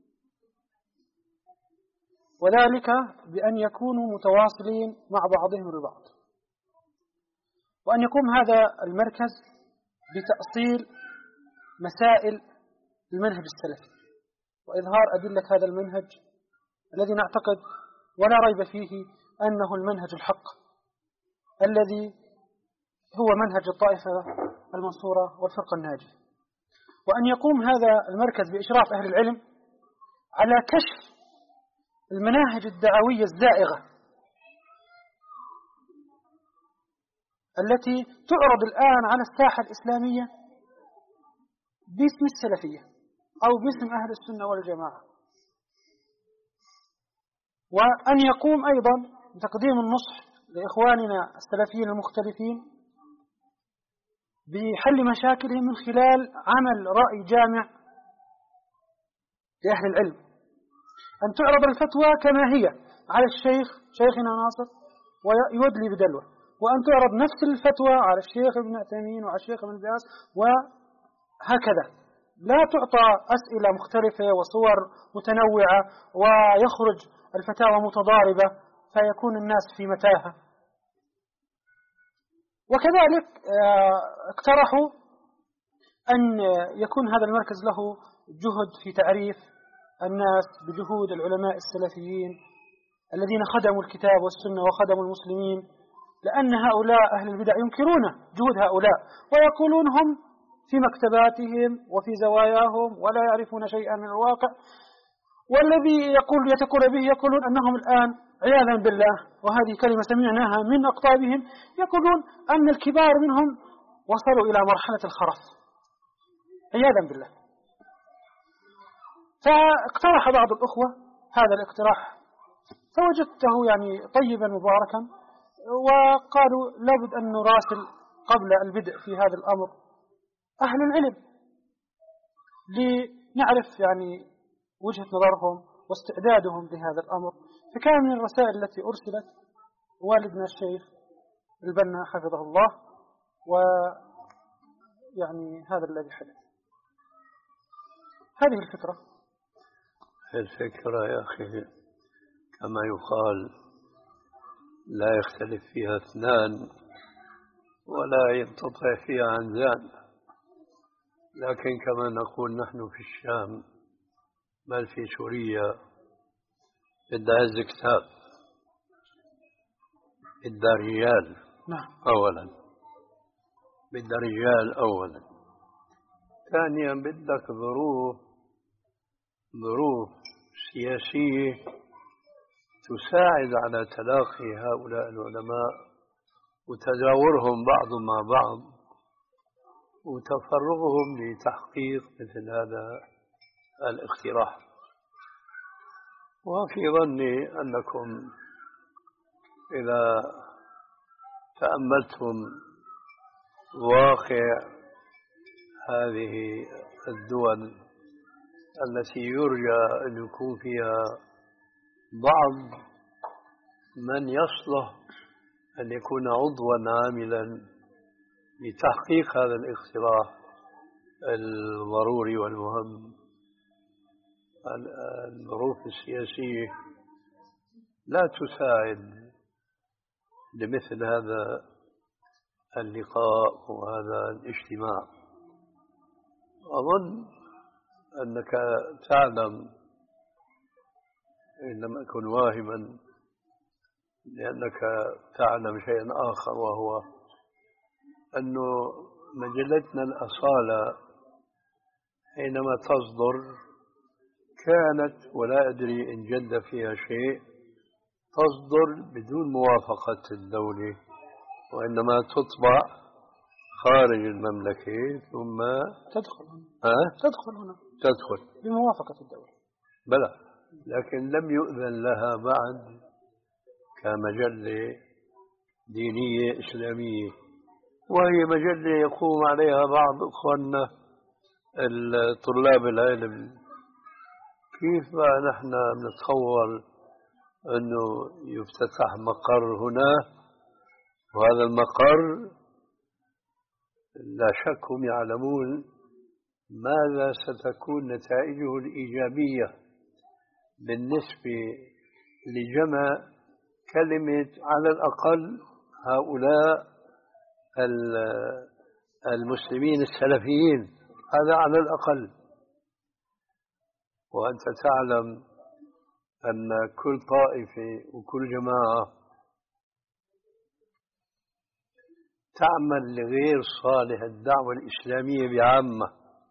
وذلك بأن يكونوا متواصلين مع بعضهم البعض، وأن يقوم هذا المركز بتأصيل مسائل المنهج السلفي وإظهار أدلة هذا المنهج الذي نعتقد ولا ريب فيه أنه المنهج الحق الذي هو منهج الطائفة المنصورة والفرقة الناجية، وأن يقوم هذا المركز بإشراف أهل العلم على كشف المناهج الدعوية الزائغة التي تعرض الآن على الساحة الإسلامية باسم السلفية أو باسم أهل السنة والجماعة، وأن يقوم أيضا بتقديم النصح لإخواننا السلفيين المختلفين بحل مشاكلهم من خلال عمل رأي جامع لأهل العلم، أن تعرض الفتوى كما هي على الشيخ شيخنا ناصر ويدلي بدلوه، وأن تعرض نفس الفتوى على الشيخ ابن عثيمين وعلى الشيخ ابن باز وهكذا، لا تعطى أسئلة مختلفة وصور متنوعة ويخرج الفتاوى متضاربة فيكون الناس في متاهة. وكذلك اقترحوا أن يكون هذا المركز له جهد في تعريف الناس بجهود العلماء السلفيين الذين خدموا الكتاب والسنة وخدموا المسلمين، لأن هؤلاء أهل البدع ينكرون جهود هؤلاء ويقولون هم في مكتباتهم وفي زواياهم ولا يعرفون شيئا من الواقع، والذي يقول يتكون به يقولون أنهم الآن عياذا بالله، وهذه كلمة سمعناها من أقطابهم، يقولون أن الكبار منهم وصلوا إلى مرحلة الخرف عياذا بالله. فاقترح بعض الأخوة هذا الاقتراح فوجدته يعني طيبا مباركا، وقالوا لابد أن نراسل قبل البدء في هذا الأمر أهل العلم لنعرف يعني وجهة نظرهم واستعدادهم لهذا الأمر. فكان من الرسائل التي أرسلت والدنا الشيخ البنا حفظه الله، ويعني هذا الذي حدث. هذه الفكرة الفكرة يا أخي كما يقال لا يختلف فيها اثنان ولا ينتطع فيها عنزان، لكن كما نقول نحن في الشام بل في سوريا بدها هز كتاب، بدها رجال نعم أولا، بدها رجال أولا، ثانيا بدك ظروف ظروف سياسية تساعد على تلاقي هؤلاء العلماء وتجاورهم بعض مع بعض وتفرغهم لتحقيق مثل هذا الاقتراح. وفي ظني أنكم إذا تأملتم واقع هذه الدول التي يرجى أن يكون فيها بعض من يصلح أن يكون عضوا عاملا لتحقيق هذا الاقتراح الضروري والمهم، الظروف السياسية لا تساعد لمثل هذا اللقاء وهذا الاجتماع. أظن أنك تعلم إن لم أكن واهما لأنك تعلم شيئا آخر، وهو أن مجلتنا الأصالة حينما تصدر كانت ولا أدري إن جد فيها شيء تصدر بدون موافقة الدولة، وإنما تطبع خارج المملكة ثم تدخل هنا. أه؟ تدخل هنا تدخل بموافقة الدولة بلى، لكن لم يؤذن لها بعد كمجلة دينية إسلامية، وهي مجلة يقوم عليها بعض إخواننا الطلاب العلم. كيف بقى نحن نتصور أنه يفتتح مقر هنا، وهذا المقر لا شك هم يعلمون ماذا ستكون نتائجه الإيجابية بالنسبة لجمع كلمة على الأقل هؤلاء المسلمين السلفيين، هذا على الأقل. وأنت تعلم أن كل طائفة وكل جماعة تعمل لغير صالح الدعوة الإسلامية بعامة،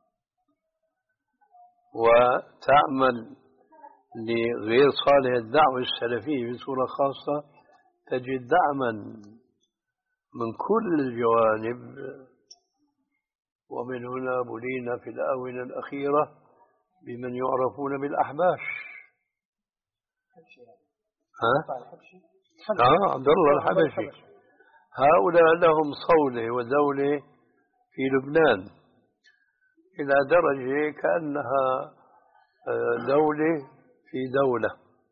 وتعمل لغير صالح الدعوة السلفية بصورة خاصة، تجد دعما من كل الجوانب. ومن هنا بلينا في الآونة الأخيرة بمن يعرفون بالأحباش. ها؟ آه عبد الله الحبشي. هؤلاء لهم صولة ودولة في لبنان إلى درجة كأنها دولة في دولة،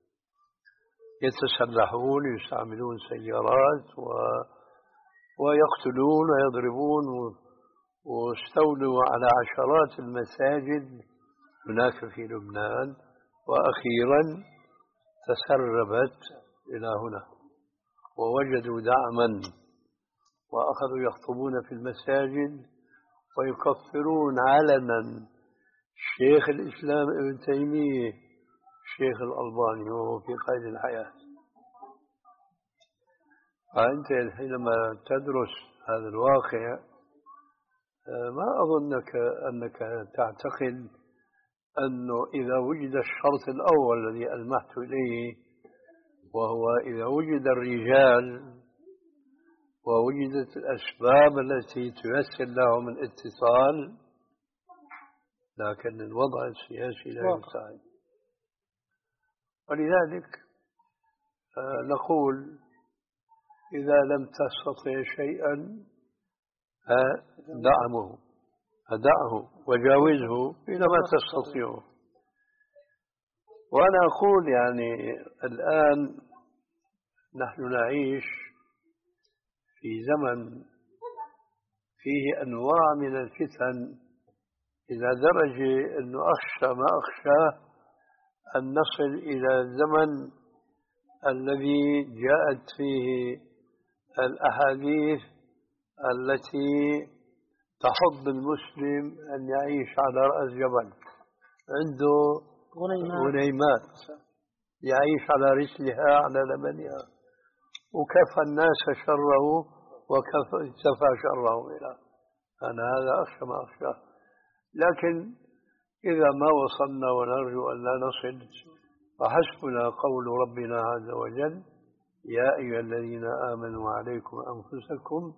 يتسلحون يستعملون سيارات و... ويقتلون ويضربون، واستولوا على عشرات المساجد هناك في لبنان، وأخيرا تسربت إلى هنا ووجدوا دعما وأخذوا يخطبون في المساجد ويكفرون علنا شيخ الإسلام ابن تيمية الشيخ الألباني وهو في قيد الحياة. فأنت حينما تدرس هذا الواقع ما أظنك أنك تعتقد أنه إذا وجد الشرط الأول الذي ألمحت إليه، وهو إذا وجد الرجال ووجدت الأسباب التي تيسر لهم الاتصال، لكن الوضع السياسي لا يساعد. ولذلك نقول إذا لم تستطع شيئا دعمه دعه وجاوزه إلى ما تستطيعه. وأنا أقول يعني الآن نحن نعيش في زمن فيه أنواع من الفتن إلى درجة أنه أخشى ما أخشاه أن نصل إلى الزمن الذي جاءت فيه الأحاديث التي تحض المسلم أن يعيش على رأس جبل عنده غنيمات يعيش على رسلها على لبنها، وكفى الناس شره وكفى شره إلى أنا هذا أخشى ما أخشاه. لكن إذا ما وصلنا ونرجو أن لا نصل فحسبنا قول ربنا عز وجل يا أيها الذين آمنوا عليكم أنفسكم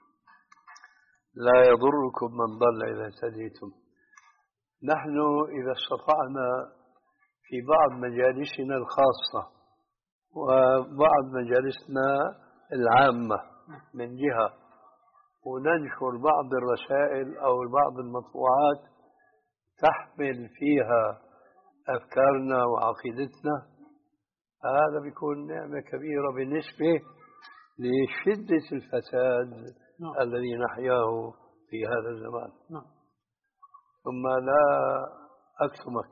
لا يضركم من ضل إذا اهتديتم. نحن إذا استطعنا في بعض مجالسنا الخاصة وبعض مجالسنا العامة من جهة وننشر بعض الرسائل أو بعض المطبوعات تحمل فيها أفكارنا وعقيدتنا، هذا بيكون نعمة كبيرة بالنسبة لشدة الفساد نعم. الذي نحياه في هذا الزمان نعم. ثم لا أكتمك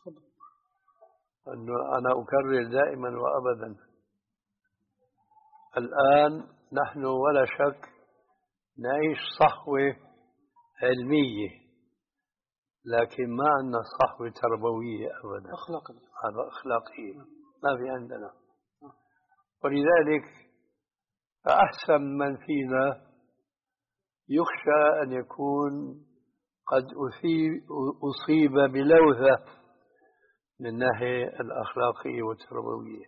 أنه أنا أكرر دائما وأبدا الآن نحن ولا شك نعيش صحوة علمية، لكن ما عندنا صحوة تربوية أبدا أخلاقية. هذا أخلاقية ما في عندنا. ولذلك فأحسن من فينا يخشى أن يكون قد أصيب بلوثة من الناحية الأخلاقية والتربوية،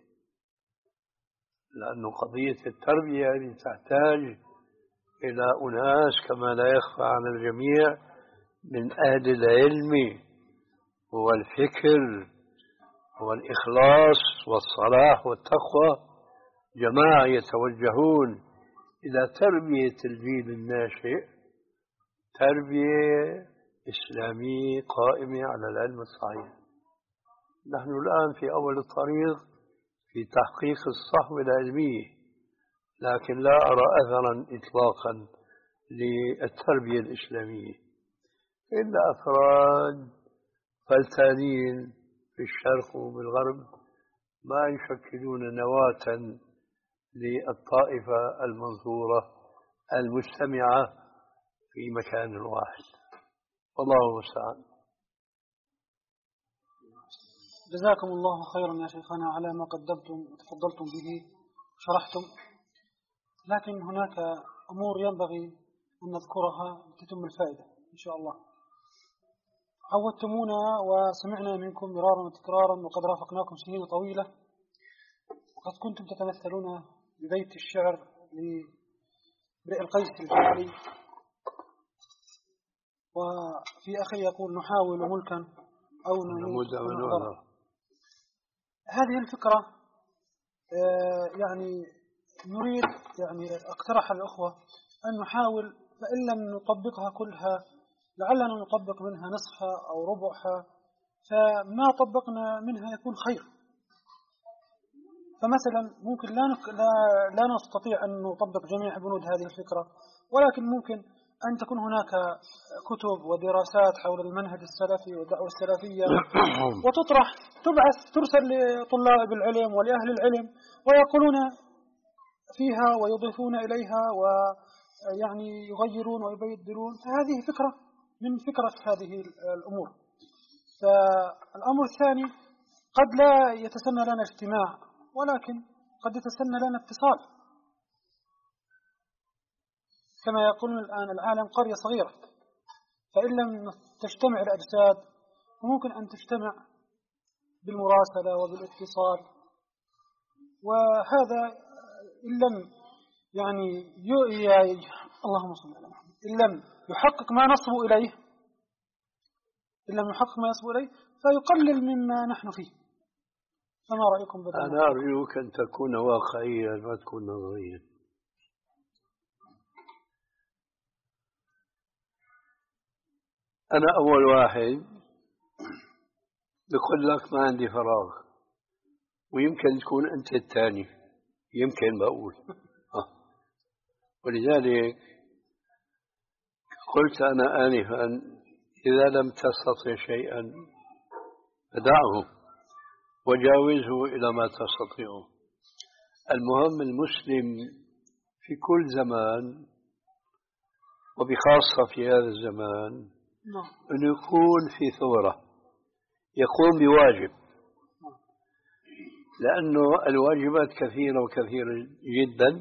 لأن قضية التربية هذه تحتاج إلى أناس كما لا يخفى على الجميع من أهل العلم والفكر والإخلاص والصلاح والتقوى، جماعة يتوجهون إلى تربية الجيل الناشئ تربية إسلامية قائمة على العلم الصحيح. نحن الآن في أول الطريق في تحقيق الصحوة العلمية، لكن لا أرى أثرا إطلاقا للتربية الإسلامية إلا أفراد فلتانين في الشرق وبالغرب ما يشكلون نواة للطائفة المنظورة المجتمعة في مكان واحد. والله المستعان. جزاكم الله خيرا يا شيخنا على ما قدمتم وتفضلتم به وشرحتم، لكن هناك أمور ينبغي أن نذكرها لتتم الفائدة إن شاء الله. عودتمونا وسمعنا منكم مرارا وتكرارا وقد رافقناكم سنين طويلة، وقد كنتم تتمثلون ببيت الشعر لامرئ القيس الجبلي، وفي أخي يقول نحاول ملكا أو نموت ونغرر. هذه الفكرة يعني نريد يعني اقترح الأخوة أن نحاول، فإن لم نطبقها كلها لعلنا نطبق منها نصفها أو ربعها، فما طبقنا منها يكون خير. فمثلا ممكن لا, لا, لا نستطيع أن نطبق جميع بنود هذه الفكرة، ولكن ممكن أن تكون هناك كتب ودراسات حول المنهج السلفي والدعوة السلفية وتطرح تبعث ترسل لطلاب العلم ولأهل العلم ويقولون فيها ويضيفون إليها ويعني يغيرون ويبدلون. فهذه فكرة من فكرة هذه الأمور. فالأمر الثاني قد لا يتسنى لنا اجتماع، ولكن قد يتسنى لنا اتصال. كما يقولون الآن العالم قرية صغيرة، فإن لم تجتمع الأجساد فممكن أن تجتمع بالمراسلة وبالاتصال. وهذا إن لم يعني ي... اللهم صل على محمد إن لم يحقق ما نصب إليه إن لم يحقق ما يصب إليه فيقلل مما نحن فيه. فما رأيكم بذلك؟ أنا أرجوك أن تكون واقعيا ما تكون نظريا. أنا أول واحد بقول لك ما عندي فراغ، ويمكن تكون أنت الثاني، يمكن بقول آه. ولذلك قلت أنا آنفا إذا لم تستطع شيئا فدعه وجاوزه إلى ما تستطيعه. المهم المسلم في كل زمان وبخاصة في هذا الزمان أن يكون في ثورة، يقوم بواجب، لأنه الواجبات كثيرة وكثيرة جدا،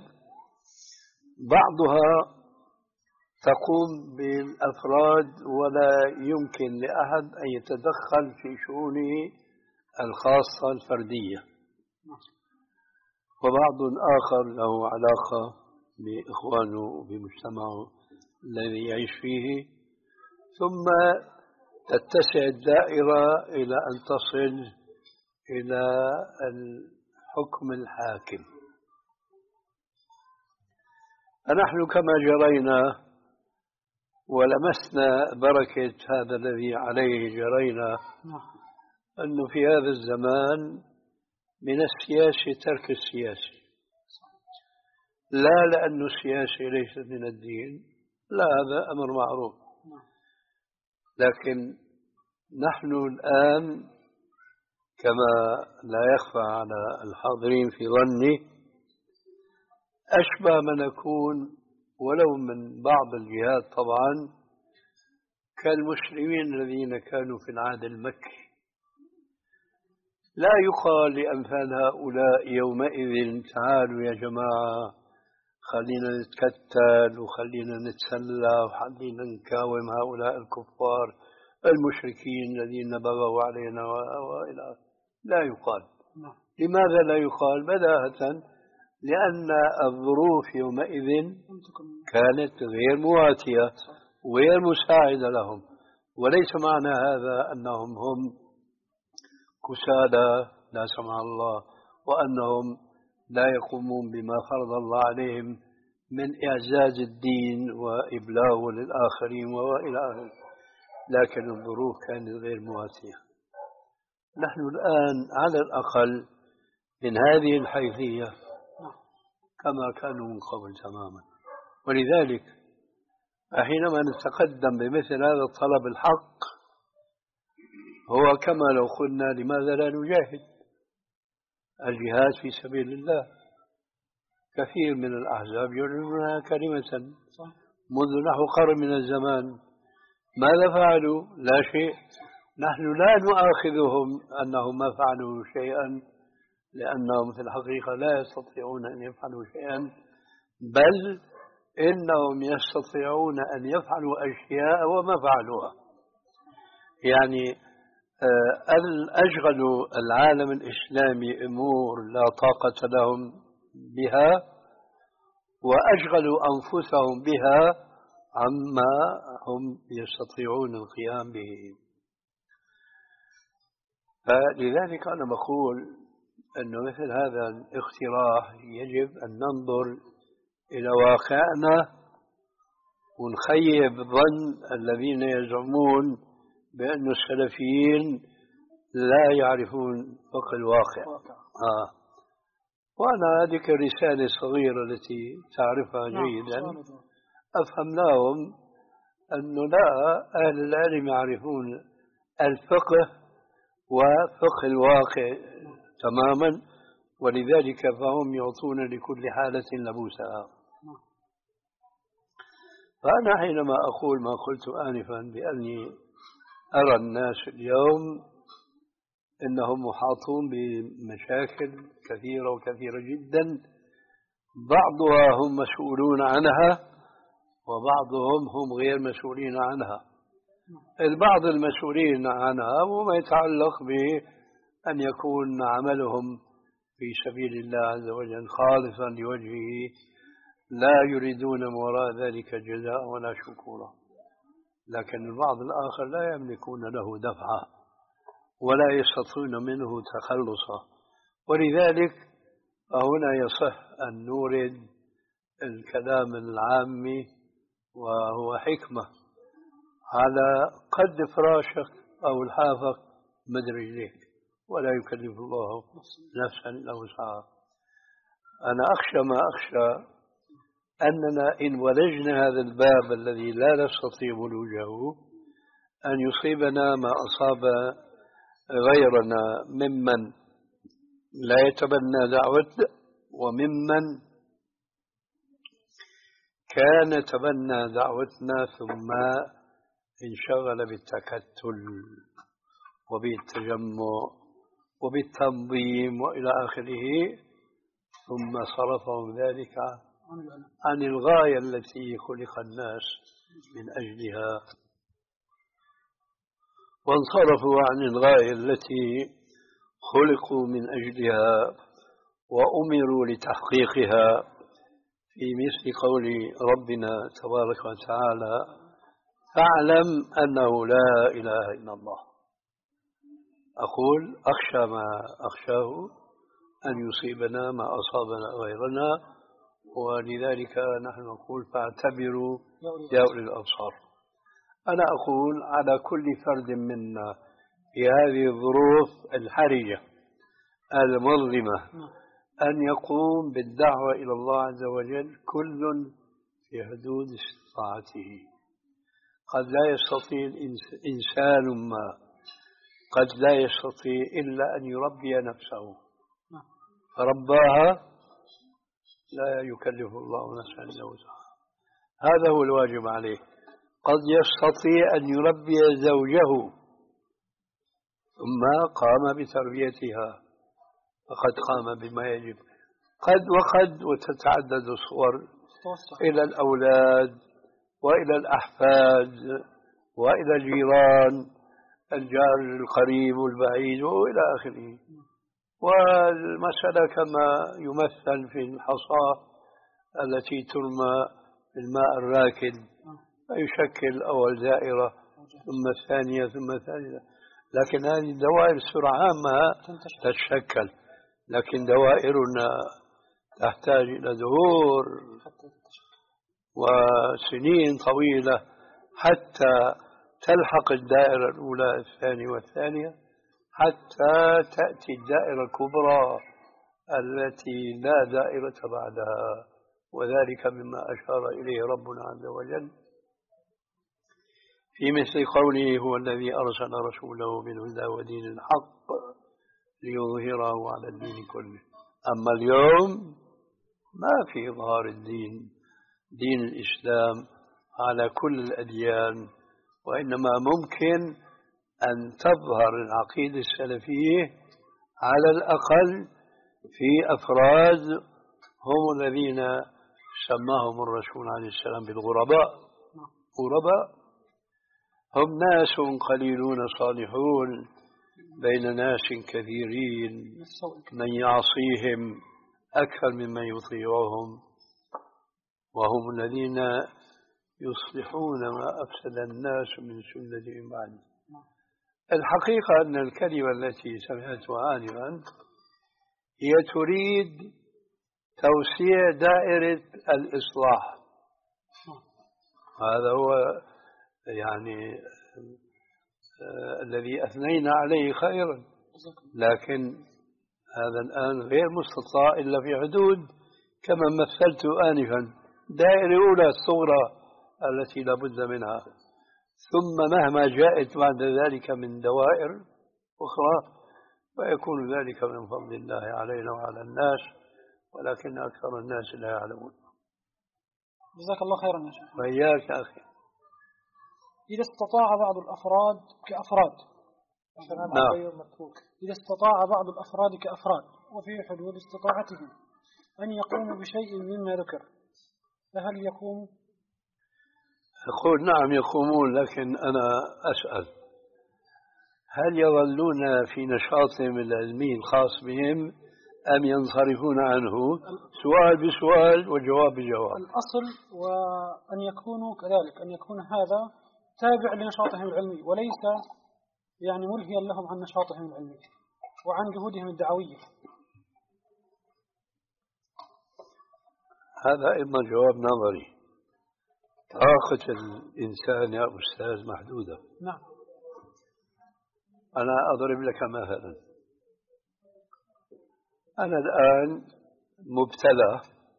بعضها تقوم بالأفراد ولا يمكن لأحد أن يتدخل في شؤونه الخاصة الفردية، وبعض آخر له علاقة بإخوانه وبمجتمعه الذي يعيش فيه، ثم تتسع الدائرة إلى أن تصل إلى الحكم الحاكم. فنحن كما جرينا ولمسنا بركة هذا الذي عليه جرينا، أنه في هذا الزمان من السياسة ترك السياسة، لا لأنه السياسة ليست من الدين، لا، هذا أمر معروف، لكن نحن الآن كما لا يخفى على الحاضرين في ظني أشبه ما نكون ولو من بعض الجهات طبعا كالمسلمين الذين كانوا في العهد المكي. لا يقال لأمثال هؤلاء يومئذ تعالوا يا جماعة خلينا نتكتل وخلينا نتسلى وخلينا نكاوم هؤلاء الكفار المشركين الذين بغوا علينا وإلى. لا يقال. لماذا لا يقال؟ بداهة لأن الظروف يومئذ كانت غير مواتية وغير مساعدة لهم، وليس معنى هذا أنهم هم كسالى لا سمح الله، وأنهم لا يقومون بما فرض الله عليهم من إعزاز الدين وإبلاغه للآخرين وإلى آخره، لكن الظروف كانت غير مواتية. نحن الآن على الأقل من هذه الحيثية كما كانوا من قبل تماما. ولذلك حينما نتقدم بمثل هذا الطلب الحق هو كما لو قلنا لماذا لا نجاهد؟ الجهاد في سبيل الله كثير من الأحزاب يعلنونها كلمة منذ نحو قرن من الزمان. ماذا فعلوا؟ لا شيء. نحن لا نؤاخذهم أنهم ما فعلوا شيئا، لأنهم في الحقيقة لا يستطيعون أن يفعلوا شيئا، بل إنهم يستطيعون أن يفعلوا أشياء وما فعلوها. يعني أشغلوا العالم الإسلامي أمور لا طاقة لهم بها، وأشغلوا أنفسهم بها عما هم يستطيعون القيام به. فلذلك أنا بقول أنه مثل هذا الاقتراح يجب أن ننظر إلى واقعنا ونخيب ظن الذين يزعمون بأن السلفيين لا يعرفون فقه الواقع. آه. وأنا هذه الرسالة الصغيرة التي تعرفها جيدا أفهم لهم أنه لا، أهل العلم يعرفون الفقه وفقه الواقع تماما، ولذلك فهم يعطون لكل حالة لبوسها. فأنا حينما أقول ما قلت آنفا بأني أرى الناس اليوم إنهم محاطون بمشاكل كثيرة وكثيرة جدا، بعضها هم مسؤولون عنها وبعضهم هم غير مسؤولين عنها. البعض المسؤولين عنها هو ما يتعلق بأن يكون عملهم في سبيل الله عز وجل خالصا لوجهه، لا يريدون من وراء ذلك جزاء ولا شكورا. لكن البعض الآخر لا يملكون له دفعة ولا يستطيعون منه تخلصا، ولذلك فهنا يصح أن نورد الكلام العامي وهو حكمة على قد فراشك أو الحافك مد رجليك، ولا يكلف الله نفسا إلا وسعها. أنا أخشى ما أخشى أننا إن ولجنا هذا الباب الذي لا نستطيع ولوجه أن يصيبنا ما أصاب غيرنا ممن لا يتبنى دعوتنا وممن كان تبنى دعوتنا ثم انشغل بالتكتل وبالتجمع وبالتنظيم وإلى آخره، ثم صرفهم ذلك عن الغاية التي خلق الناس من أجلها، وانصرفوا عن الغاية التي خلقوا من أجلها وأمروا لتحقيقها، في مثل قول ربنا تبارك وتعالى: فاعلم أنه لا إله إلا الله. أقول أخشى ما أخشاه أن يصيبنا ما أصابنا غيرنا، ولذلك نحن نقول فاعتبروا يا أولي الأبصار. أنا أقول على كل فرد منا في هذه الظروف الحرجة المظلمة أن يقوم بالدعوة إلى الله عز وجل، كل في حدود استطاعته. قد لا يستطيع إنسان ما قد لا يستطيع إلا أن يربي نفسه، فرباها لا يكلف الله نفسا إلا وسعها، هذا هو الواجب عليه. قد يستطيع أن يربي زوجه ثم قام بتربيتها فقد قام بما يجب. قد وقد وتتعدد الصور إلى الأولاد وإلى الأحفاد وإلى الجيران، الجار القريب والبعيد وإلى آخره. والمسألة كما يمثل في الحصاة التي ترمى بالماء الراكد، فيشكل أول دائرة ثم الثانية ثم الثالثة، لكن هذه الدوائر سرعان ما تتشكل، لكن دوائرنا تحتاج إلى دهور وسنين طويلة حتى تلحق الدائرة الأولى الثانية والثانية، حتى تأتي الدائرة الكبرى التي لا دائرة بعدها. وذلك مما أشار إليه ربنا عز وجل في مثل قوله: هو الذي أرسل رسوله بالهدى ودين الحق ليظهره على الدين كله. أما اليوم ما في إظهار الدين، دين الإسلام، على كل الأديان، وإنما ممكن أن تظهر العقيدة السلفية على الأقل في أفراد هم الذين سماهم الرسول عليه السلام بالغرباء. غرباء هم ناس قليلون صالحون بين ناس كثيرين، من يعصيهم أكثر ممن يطيعهم، وهم الذين يصلحون ما أفسد الناس من سنتهم بعد. الحقيقة أن الكلمة التي سمعتها آنفا هي تريد توسيع دائرة الإصلاح، هذا هو يعني آه الذي أثنينا عليه خيرا، لكن هذا الآن غير مستطاع إلا في حدود كما مثلت آنفا، دائرة أولى الصغرى التي لا بد منها، ثم مهما جاءت بعد ذلك من دوائر أخرى فيكون ذلك من فضل الله علينا وعلى الناس، ولكن أكثر الناس لا يعلمون. جزاك الله خيرا يا شيخ. وإياك يا أخي. إذا استطاع بعض الأفراد كأفراد نعم. إذا استطاع بعض الأفراد كأفراد وفي حدود استطاعتهم أن يقوموا بشيء مما ذكر، فهل يقوم؟ يقول نعم يقومون، لكن أنا أسأل هل يظلون في نشاطهم العلمي الخاص بهم أم ينصرفون عنه؟ سؤال بسؤال وجواب بجواب. الأصل وأن يكونوا كذلك، أن يكون هذا تابع لنشاطهم العلمي وليس يعني ملهيا لهم عن نشاطهم العلمي وعن جهودهم الدعوية. هذا إما جواب نظري. طاقة الإنسان يا أستاذ محدودة. نعم. أنا أضرب لك مثلا، أنا الآن مبتلى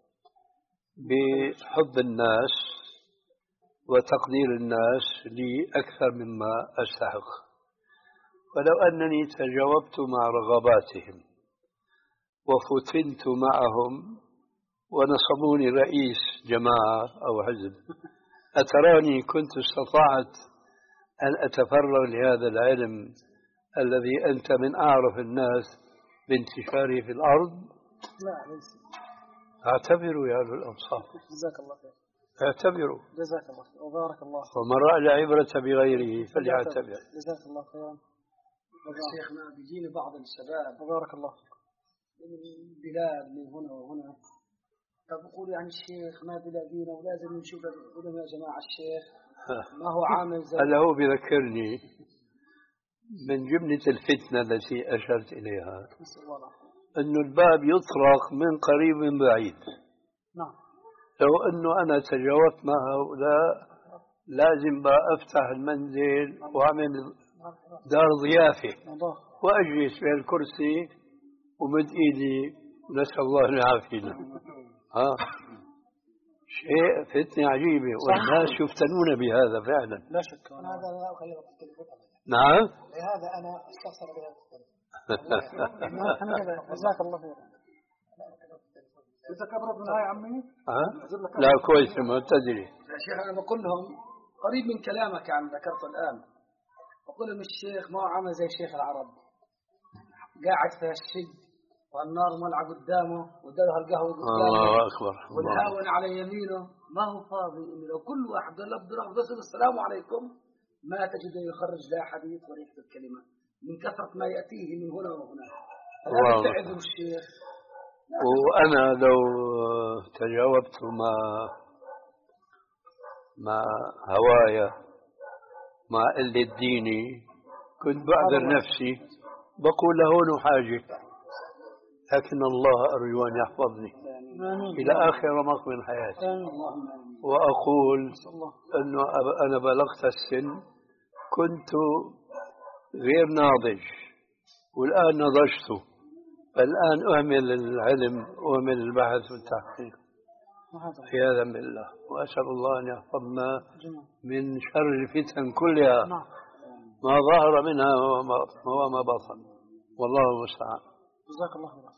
بحب الناس وتقدير الناس لي أكثر مما أستحق، ولو أنني تجاوبت مع رغباتهم وفتنت معهم ونصبوني رئيس جماعة أو حزب، أتراني كنت استطعت أن أتفرغ لهذا العلم الذي أنت من أعرف الناس بانتشاره في الأرض؟ لا ليس. اعتبروا يا أهل الأمصار. جزاك الله خير. اعتبروا. جزاك الله خير وبارك الله فيك. ومن رأى العبرة بغيره فليعتبر. جزاك الله خيرا. شيخنا بيجيني بعض الشباب وبارك الله فيك من البلاد من هنا وهنا، فبقول يعني الشيخ ما بلاقينا ولازم نشوف لهم يا جماعة الشيخ ما هو عامل زي هذا هو بذكرني من جملة الفتنة التي أشرت إليها، أن الباب يطرق من قريب من بعيد. نعم. لو أنه أنا تجاوبت مع هؤلاء لازم بقى أفتح المنزل وأعمل دار ضيافة وأجلس في الكرسي ومد إيدي ونسأل الله أن يعافينا. ها شيء فتنة عجيبة والناس يفتنون بهذا فعلا. لا شك. هذا لا أخيرك في الفتنة. نعم. لهذا أنا استفسر بها جزاك الله خير. أنت كبرت من هاي يا عمي؟ ها؟ لا كويس ما تدري. يا شيخ أنا بقول لهم قريب من كلامك عن ذكرته الآن، بقول لهم الشيخ ما هو عامل زي شيخ العرب قاعد في الشج والنار مولعة قدامه ودلها القهوة قدامه الله أكبر والهاون على يمينه، ما هو فاضي إنه لو كل واحد قال بس السلام عليكم ما تجد يخرج لا حديث ولا يكتب كلمة من كثرة ما يأتيه من هنا وهنا. هذا تعذر الشيخ. وأنا لو تجاوبت مع مع هوايا مع قلة ديني كنت بعذر نفسي بقول له حاجة، لكن الله أرجو أن يحفظني إلى آخر رمق من حياتي. وأقول أنه أنا بلغت السن كنت غير ناضج والآن نضجت، فالآن أهمل العلم وأهمل البحث والتحقيق في هذا من الله، وأسأل الله أن يحفظنا من شر الفتن كلها ما ظهر منها وما بطن، والله المستعان. جزاك الله خير.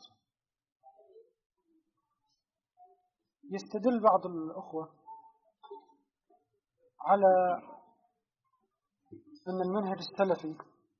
يستدل بعض الأخوة على أن المنهج السلفي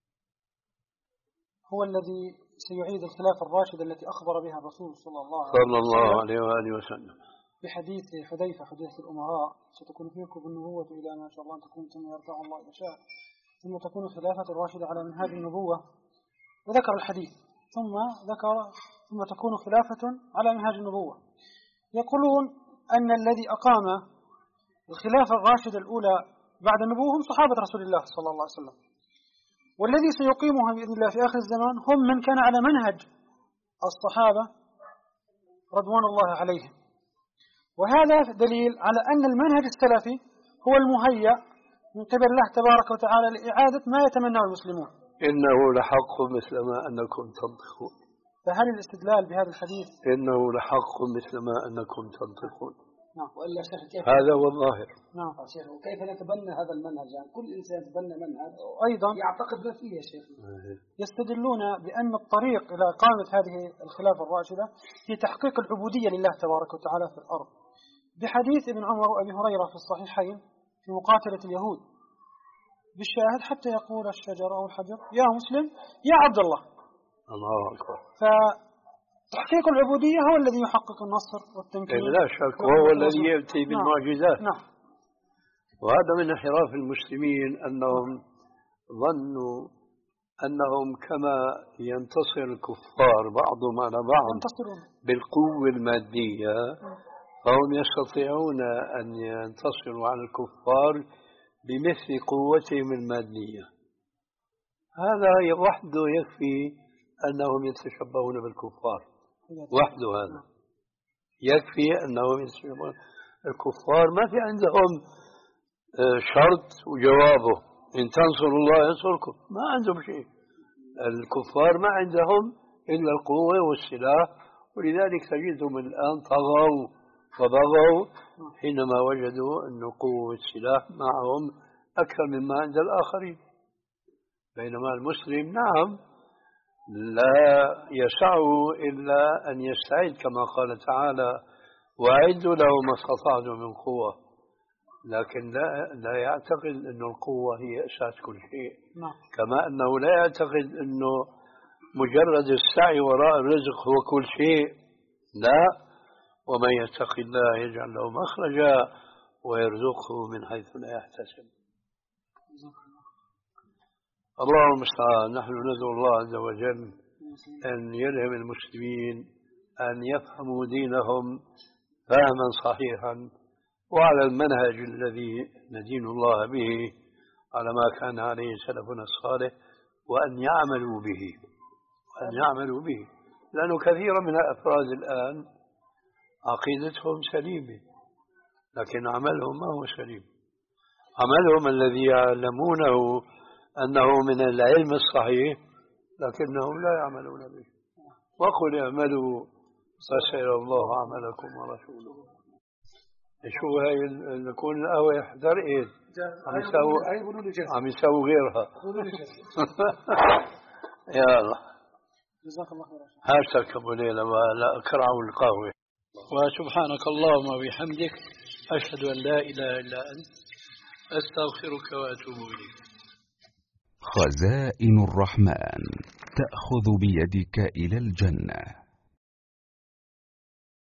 هو الذي سيعيد الخلافة الراشدة التي أخبر بها الرسول صلى الله عليه وسلم صلى الله عليه وآله وسلم بحديث حذيفة حديث الأمراء ستكون فيكم النبوة إلى ما شاء الله أن تكون ثم يرفع الله إذا شاء ثم تكون الخلافة الراشدة على منهاج النبوة، وذكر الحديث ثم ذكر ثم تكون خلافة على منهاج النبوة. يقولون أن الذي أقام الخلافة الراشدة الأولى بعد النبوة هم صحابة رسول الله صلى الله عليه وسلم، والذي سيقيمها بإذن الله في آخر الزمان هم من كان على منهج الصحابة رضوان الله عليهم. وهذا دليل على أن المنهج السلفي هو المهيأ من قبل الله تبارك وتعالى لإعادة ما يتمناه المسلمون. إنه لحق مثل ما أنكم تنطقون. فهل الاستدلال بهذا الحديث إنه لحق مثل ما أنكم تنطقون؟ نعم. وإلا شيخ كيف هذا هو الظاهر. نعم. شيخ وكيف نتبنى هذا المنهج؟ يعني كل إنسان يتبنى منهج أيضا يعتقد ما فيه يا شيخ. يستدلون بأن الطريق إلى إقامة هذه الخلافة الراشدة في تحقيق العبودية لله تبارك وتعالى في الأرض، بحديث ابن عمر وأبي هريرة في الصحيحين في مقاتلة اليهود بالشاهد حتى يقول الشجر أو الحجر يا مسلم يا عبد الله. الله أكبر. فتحقيق العبودية هو الذي يحقق النصر والتمكين. لا شك، وهو الذي يأتي بالمعجزات. نعم. وهذا من انحراف المسلمين أنهم ظنوا أنهم كما ينتصر الكفار بعضهم على بعض بالقوة المادية فهم يستطيعون أن ينتصروا على الكفار بمثل قوتهم المادية. هذا وحده يكفي أنهم يتشبهون بالكفار، وحده هذا يكفي أنهم يتشبهون الكفار. ما في عندهم شرط وجوابه إن تنصروا الله ينصركم، ما عندهم شيء. الكفار ما عندهم إلا القوة والسلاح، ولذلك تجدهم الآن طغوا وبغوا حينما وجدوا أن قوة السلاح معهم أكثر مما عند الآخرين. بينما المسلم نعم لا يسعه إلا أن يستعد كما قال تعالى وأعدوا له ما استطعتم من قوة، لكن لا, لا يعتقد أن القوة هي أساس كل شيء. كما أنه لا يعتقد أنه مجرد السعي وراء الرزق هو كل شيء، لا، ومن يتق الله يجعل له مخرجا ويرزقه من حيث لا يحتسب. الله المستعان. نحن ندعو الله عز وجل أن يلهم المسلمين أن يفهموا دينهم فهما صحيحا وعلى المنهج الذي ندين الله به على ما كان عليه سلفنا الصالح، وأن يعملوا به وأن يعملوا به لأنه كثير من الأفراد الآن عقيدتهم سليمة لكن عملهم ما هو سليم. عملهم الذي يعلمونه أنه من العلم الصحيح لكنهم لا يعملون به. وقل اعملوا فسيرى الله عملكم ورسوله. شو هاي نكون القهوة يحضر إيه عم يساووا عم يساووا غيرها. يا الله جزاك الله خير. هاشتك أبو ليلى ولا كرعوا القهوة. وسبحانك اللهم وبحمدك أشهد أن لا إله إلا أنت أستغفرك وأتوب إليك. خزائن الرحمن تأخذ بيدك إلى الجنة.